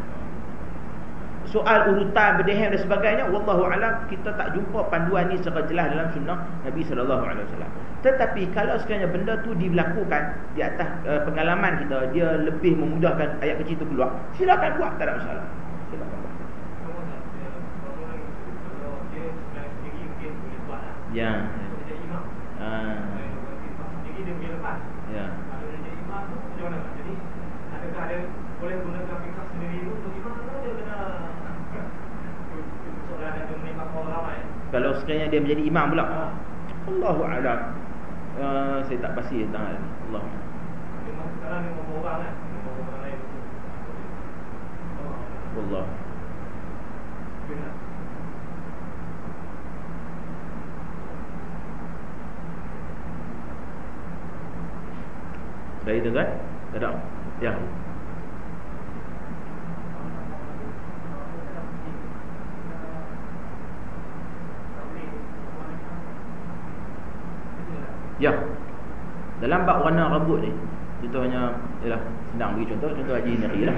Soal urutan berdehem dan sebagainya, wallahu alam, kita tak jumpa panduan ni secara jelas dalam sunnah Nabi SAW. Tetapi kalau sekiranya benda tu dilakukan di atas pengalaman kita, dia lebih memudahkan ayat kecil tu keluar, silakan buat, tak ada masalah. Silakan buat. Ya. Jadi imam. Jadi dia boleh lepas. Ya. Kalau dia jadi imam tu macam mana? Jadi adakah dia boleh gunakan fikah sendiri tu untuk imam atau dia kena soalan ada menimpa orang ramai? Kalau sekiranya dia menjadi imam pula, Allahu a'lam. Saya tak pasti tentang hal ni. Allah. Memang sekarang ni orang kan, orang lain tu. Wallah. Benar. Dari tuan? Tak ada? Ya. Ya. Dalam bab warna rambut ni, contohnya ialah senang bagi contoh Haji Neri lah.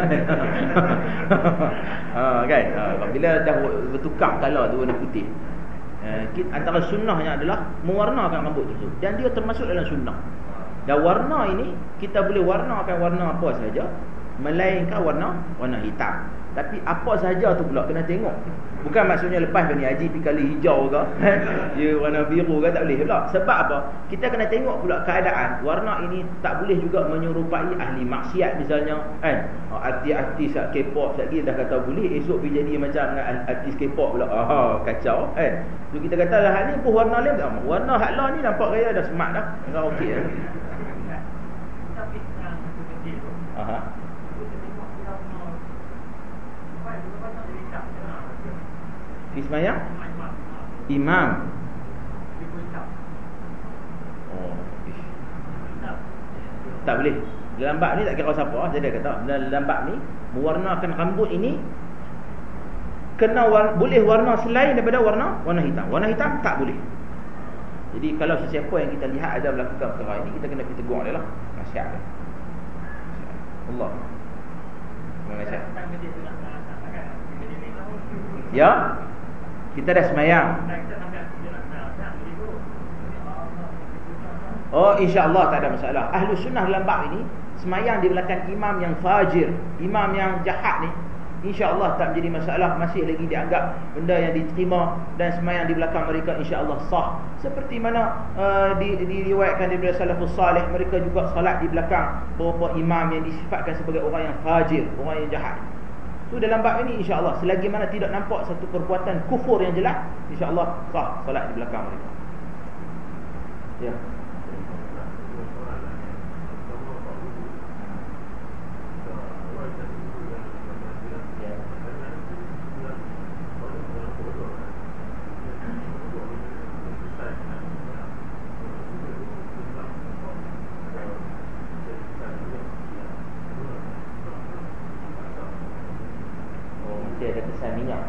Kan? Bila dah bertukar color tu warna putih. Antara sunnahnya adalah mewarnakan rambut tersebut, dan dia termasuk dalam sunnah. Dan warna ini kita boleh warnakan warna apa saja, melainkan warna hitam. Tapi apa saja tu pula kena tengok. Bukan maksudnya lepas Bani Haji pergi kali hijau ke, dia warna biru ke, tak boleh pula. Sebab apa? Kita kena tengok pula keadaan. Warna ini tak boleh juga menyerupai ahli maksiat misalnya, kan? Artis-artis K-pop lagi dah kata boleh, esok pergi jadi macam artis K-pop pula. Kacau, kan? So kita kata lah hal ni pun warna lain tak. Warna hak lain ni nampak gaya dah smart dah. Enggak okey dah. Tapi sekarang tu kecil tu. Ismayang imam. Tak boleh. Dalam bab ni tak kira siapa, saya dah kata dalam bab ni mewarnakan rambut ini kena boleh warna selain daripada warna hitam. Warna hitam tak boleh. Jadi kalau sesiapa yang kita lihat ada melakukan perkara ini, kita kena pergi tegur dia lah, nasihat dia. Allah. Nasihat. Ya. Kita dah semayang. Oh, insya-Allah tak ada masalah. Ahlu sunnah dalam bab ini semayang di belakang imam yang fajir, imam yang jahat ni, insya-Allah tak menjadi masalah, masih lagi dianggap benda yang diterima, dan semayang di belakang mereka insya-Allah sah. Seperti mana diriwayatkan daripada salafus salih, mereka juga salat di belakang beberapa imam yang disifatkan sebagai orang yang fajir, orang yang jahat. So dalam bab ini insya-Allah selagi mana tidak nampak satu perbuatan kufur yang jelas, insya-Allah sah solat di belakang mereka. Ya. Dia ada kesan minyak.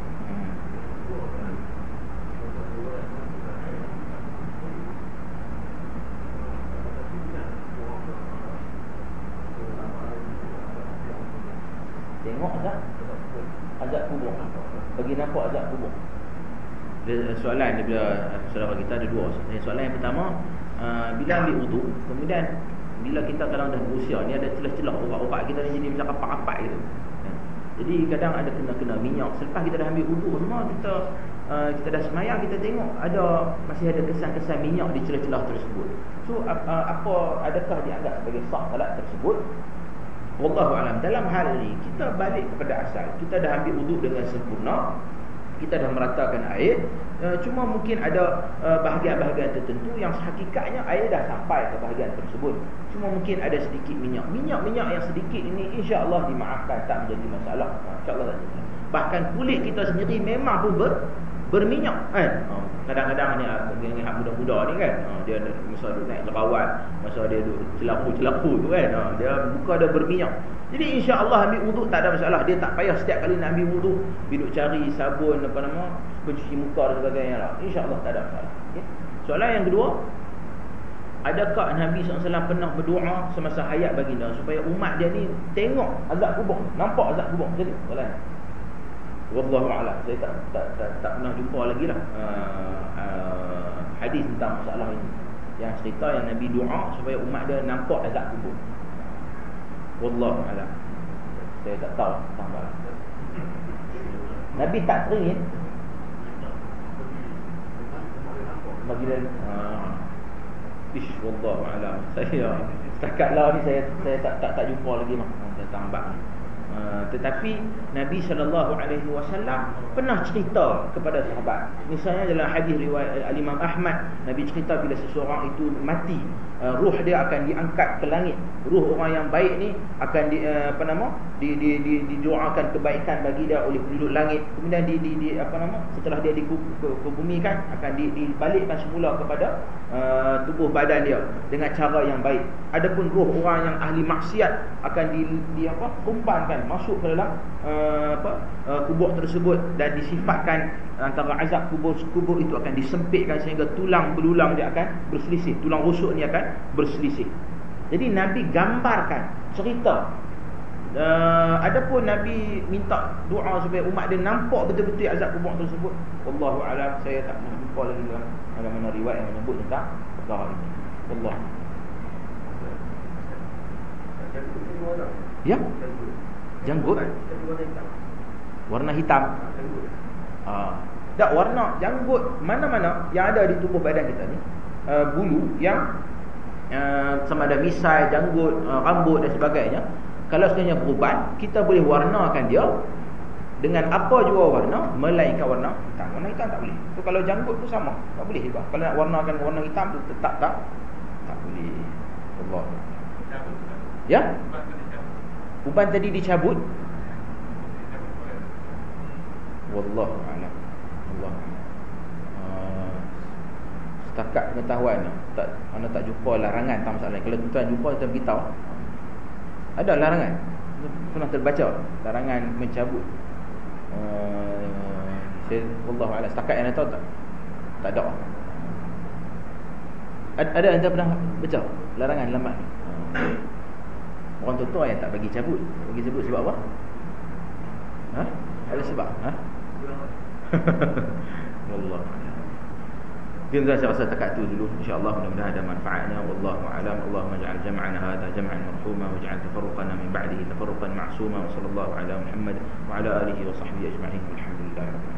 Tengok azab kubur. Bagi nampak azab kubur. Soalan daripada saudara kita ada dua. Soalan yang pertama, bila ambil wudu, kemudian bila kita kadang dah berusia ni ada celah-celah orak-orak kita ni jadi macam rapat-rapat gitu. Jadi kadang ada kena minyak. Selepas kita dah ambil wudu semua, kita dah semayang, kita tengok masih ada kesan-kesan minyak di celah-celah tersebut. So adakah dianggap sebagai sah salat tersebut? Wallahu alam. Dalam hal ini kita balik kepada asal. Kita dah ambil wudu dengan sempurna, kita dah meratakan air, cuma mungkin ada bahagian-bahagian tertentu yang hakikatnya air dah sampai ke bahagian tersebut, cuma mungkin ada sedikit minyak yang sedikit ini insya-Allah dimaafkan, tak menjadi masalah, insya-Allah tak jadi. Bahkan kulit kita sendiri memang pun berminyak, kan? Kadang-kadang ni hak muda-muda ni kan, dia masa duduk naik jerawat, masa dia duduk celapu tu kan, dia muka dia berminyak. Jadi insya-Allah ambil wuduk tak ada masalah. Dia tak payah setiap kali nak ambil wuduk duduk cari sabun pencuci muka dan sebagainya lah. Insya-Allah tak ada masalah. Okay? Soalan yang kedua, adakah Nabi SAW pernah berdoa semasa hayat baginda supaya umat dia ni tengok azab kubur, nampak azab kubur? Jadi soalan wallahu a'lam. Saya tak pernah jumpa lagi lah hadis tentang masalah ini yang cerita yang Nabi doa supaya umat dia nampak azab kubur. Wallahu a'lam. Saya tak tahu tambah. Nabi tak teringin bagi dia. Wallahu a'lam. Saya setakat lah ni saya tak jumpa lagi tentang bab ni. Tetapi Nabi SAW pernah cerita kepada sahabat. Misalnya dalam hadis riwayat Al-Imam Ahmad, Nabi cerita bila seseorang itu mati, ruh dia akan diangkat ke langit. Ruh orang yang baik ni akan didoakan kebaikan bagi dia oleh penduduk langit. Kemudian setelah dia dikebumikan akan dibalikkan semula kepada tubuh badan dia dengan cara yang baik. Adapun roh orang yang ahli maksiat akan kumpankan masuk ke dalam kubur tersebut dan disifatkan antara azab kubur itu akan disempitkan sehingga tulang belulang dia akan berselisih, tulang rusuk ni akan berselisih. Jadi Nabi gambarkan cerita. Adapun Nabi minta doa supaya umat dia nampak betul-betul azab kubur tersebut. Wallahu a'lam, saya tak pernah jumpa lagi dalam mana-mana riwayat yang menyebut tentang perkara ini. Allah. Ya? Janggut warna hitam. Tak, warna janggut mana-mana yang ada di tubuh badan kita ni, bulu yang sama ada misai, janggut, rambut dan sebagainya. Kalau sebenarnya berubat, kita boleh warnakan dia dengan apa jua warna, melainkan warna hitam. Warna hitam tak boleh. So kalau janggut tu sama, tak boleh juga. Kalau nak warnakan warna hitam tu tetap tak boleh. Allah. Ya? Uban tadi dicabut. Wallahu a'lam. Allah. Setakat pengetahuan anda tak jumpa larangan tentang masalah ni. Kalau tuan jumpa, tuan beritahu. Ada larangan. Pernah terbaca larangan mencabut. Wallahu a'lam. Setakat yang anda tahu tak ada. Ada anda pernah baca larangan lambat? Orang tua yang tak bagi cabut. Bagi cabut sebab apa? Ada sebab? Wallah. Kita saya rasa takat tu dulu, insya-Allah, mudah-mudahan ada manfaatnya. Wallahu a'lam. Allahumma ij'al jam'ana hadha jam'an marhuma waj'al tafarruqana min ba'dihi tafarruqan ma'suma. Wa sallallahu ala Muhammad wa ala alihi wa sahbihi ajma'in. Alhamdulillah.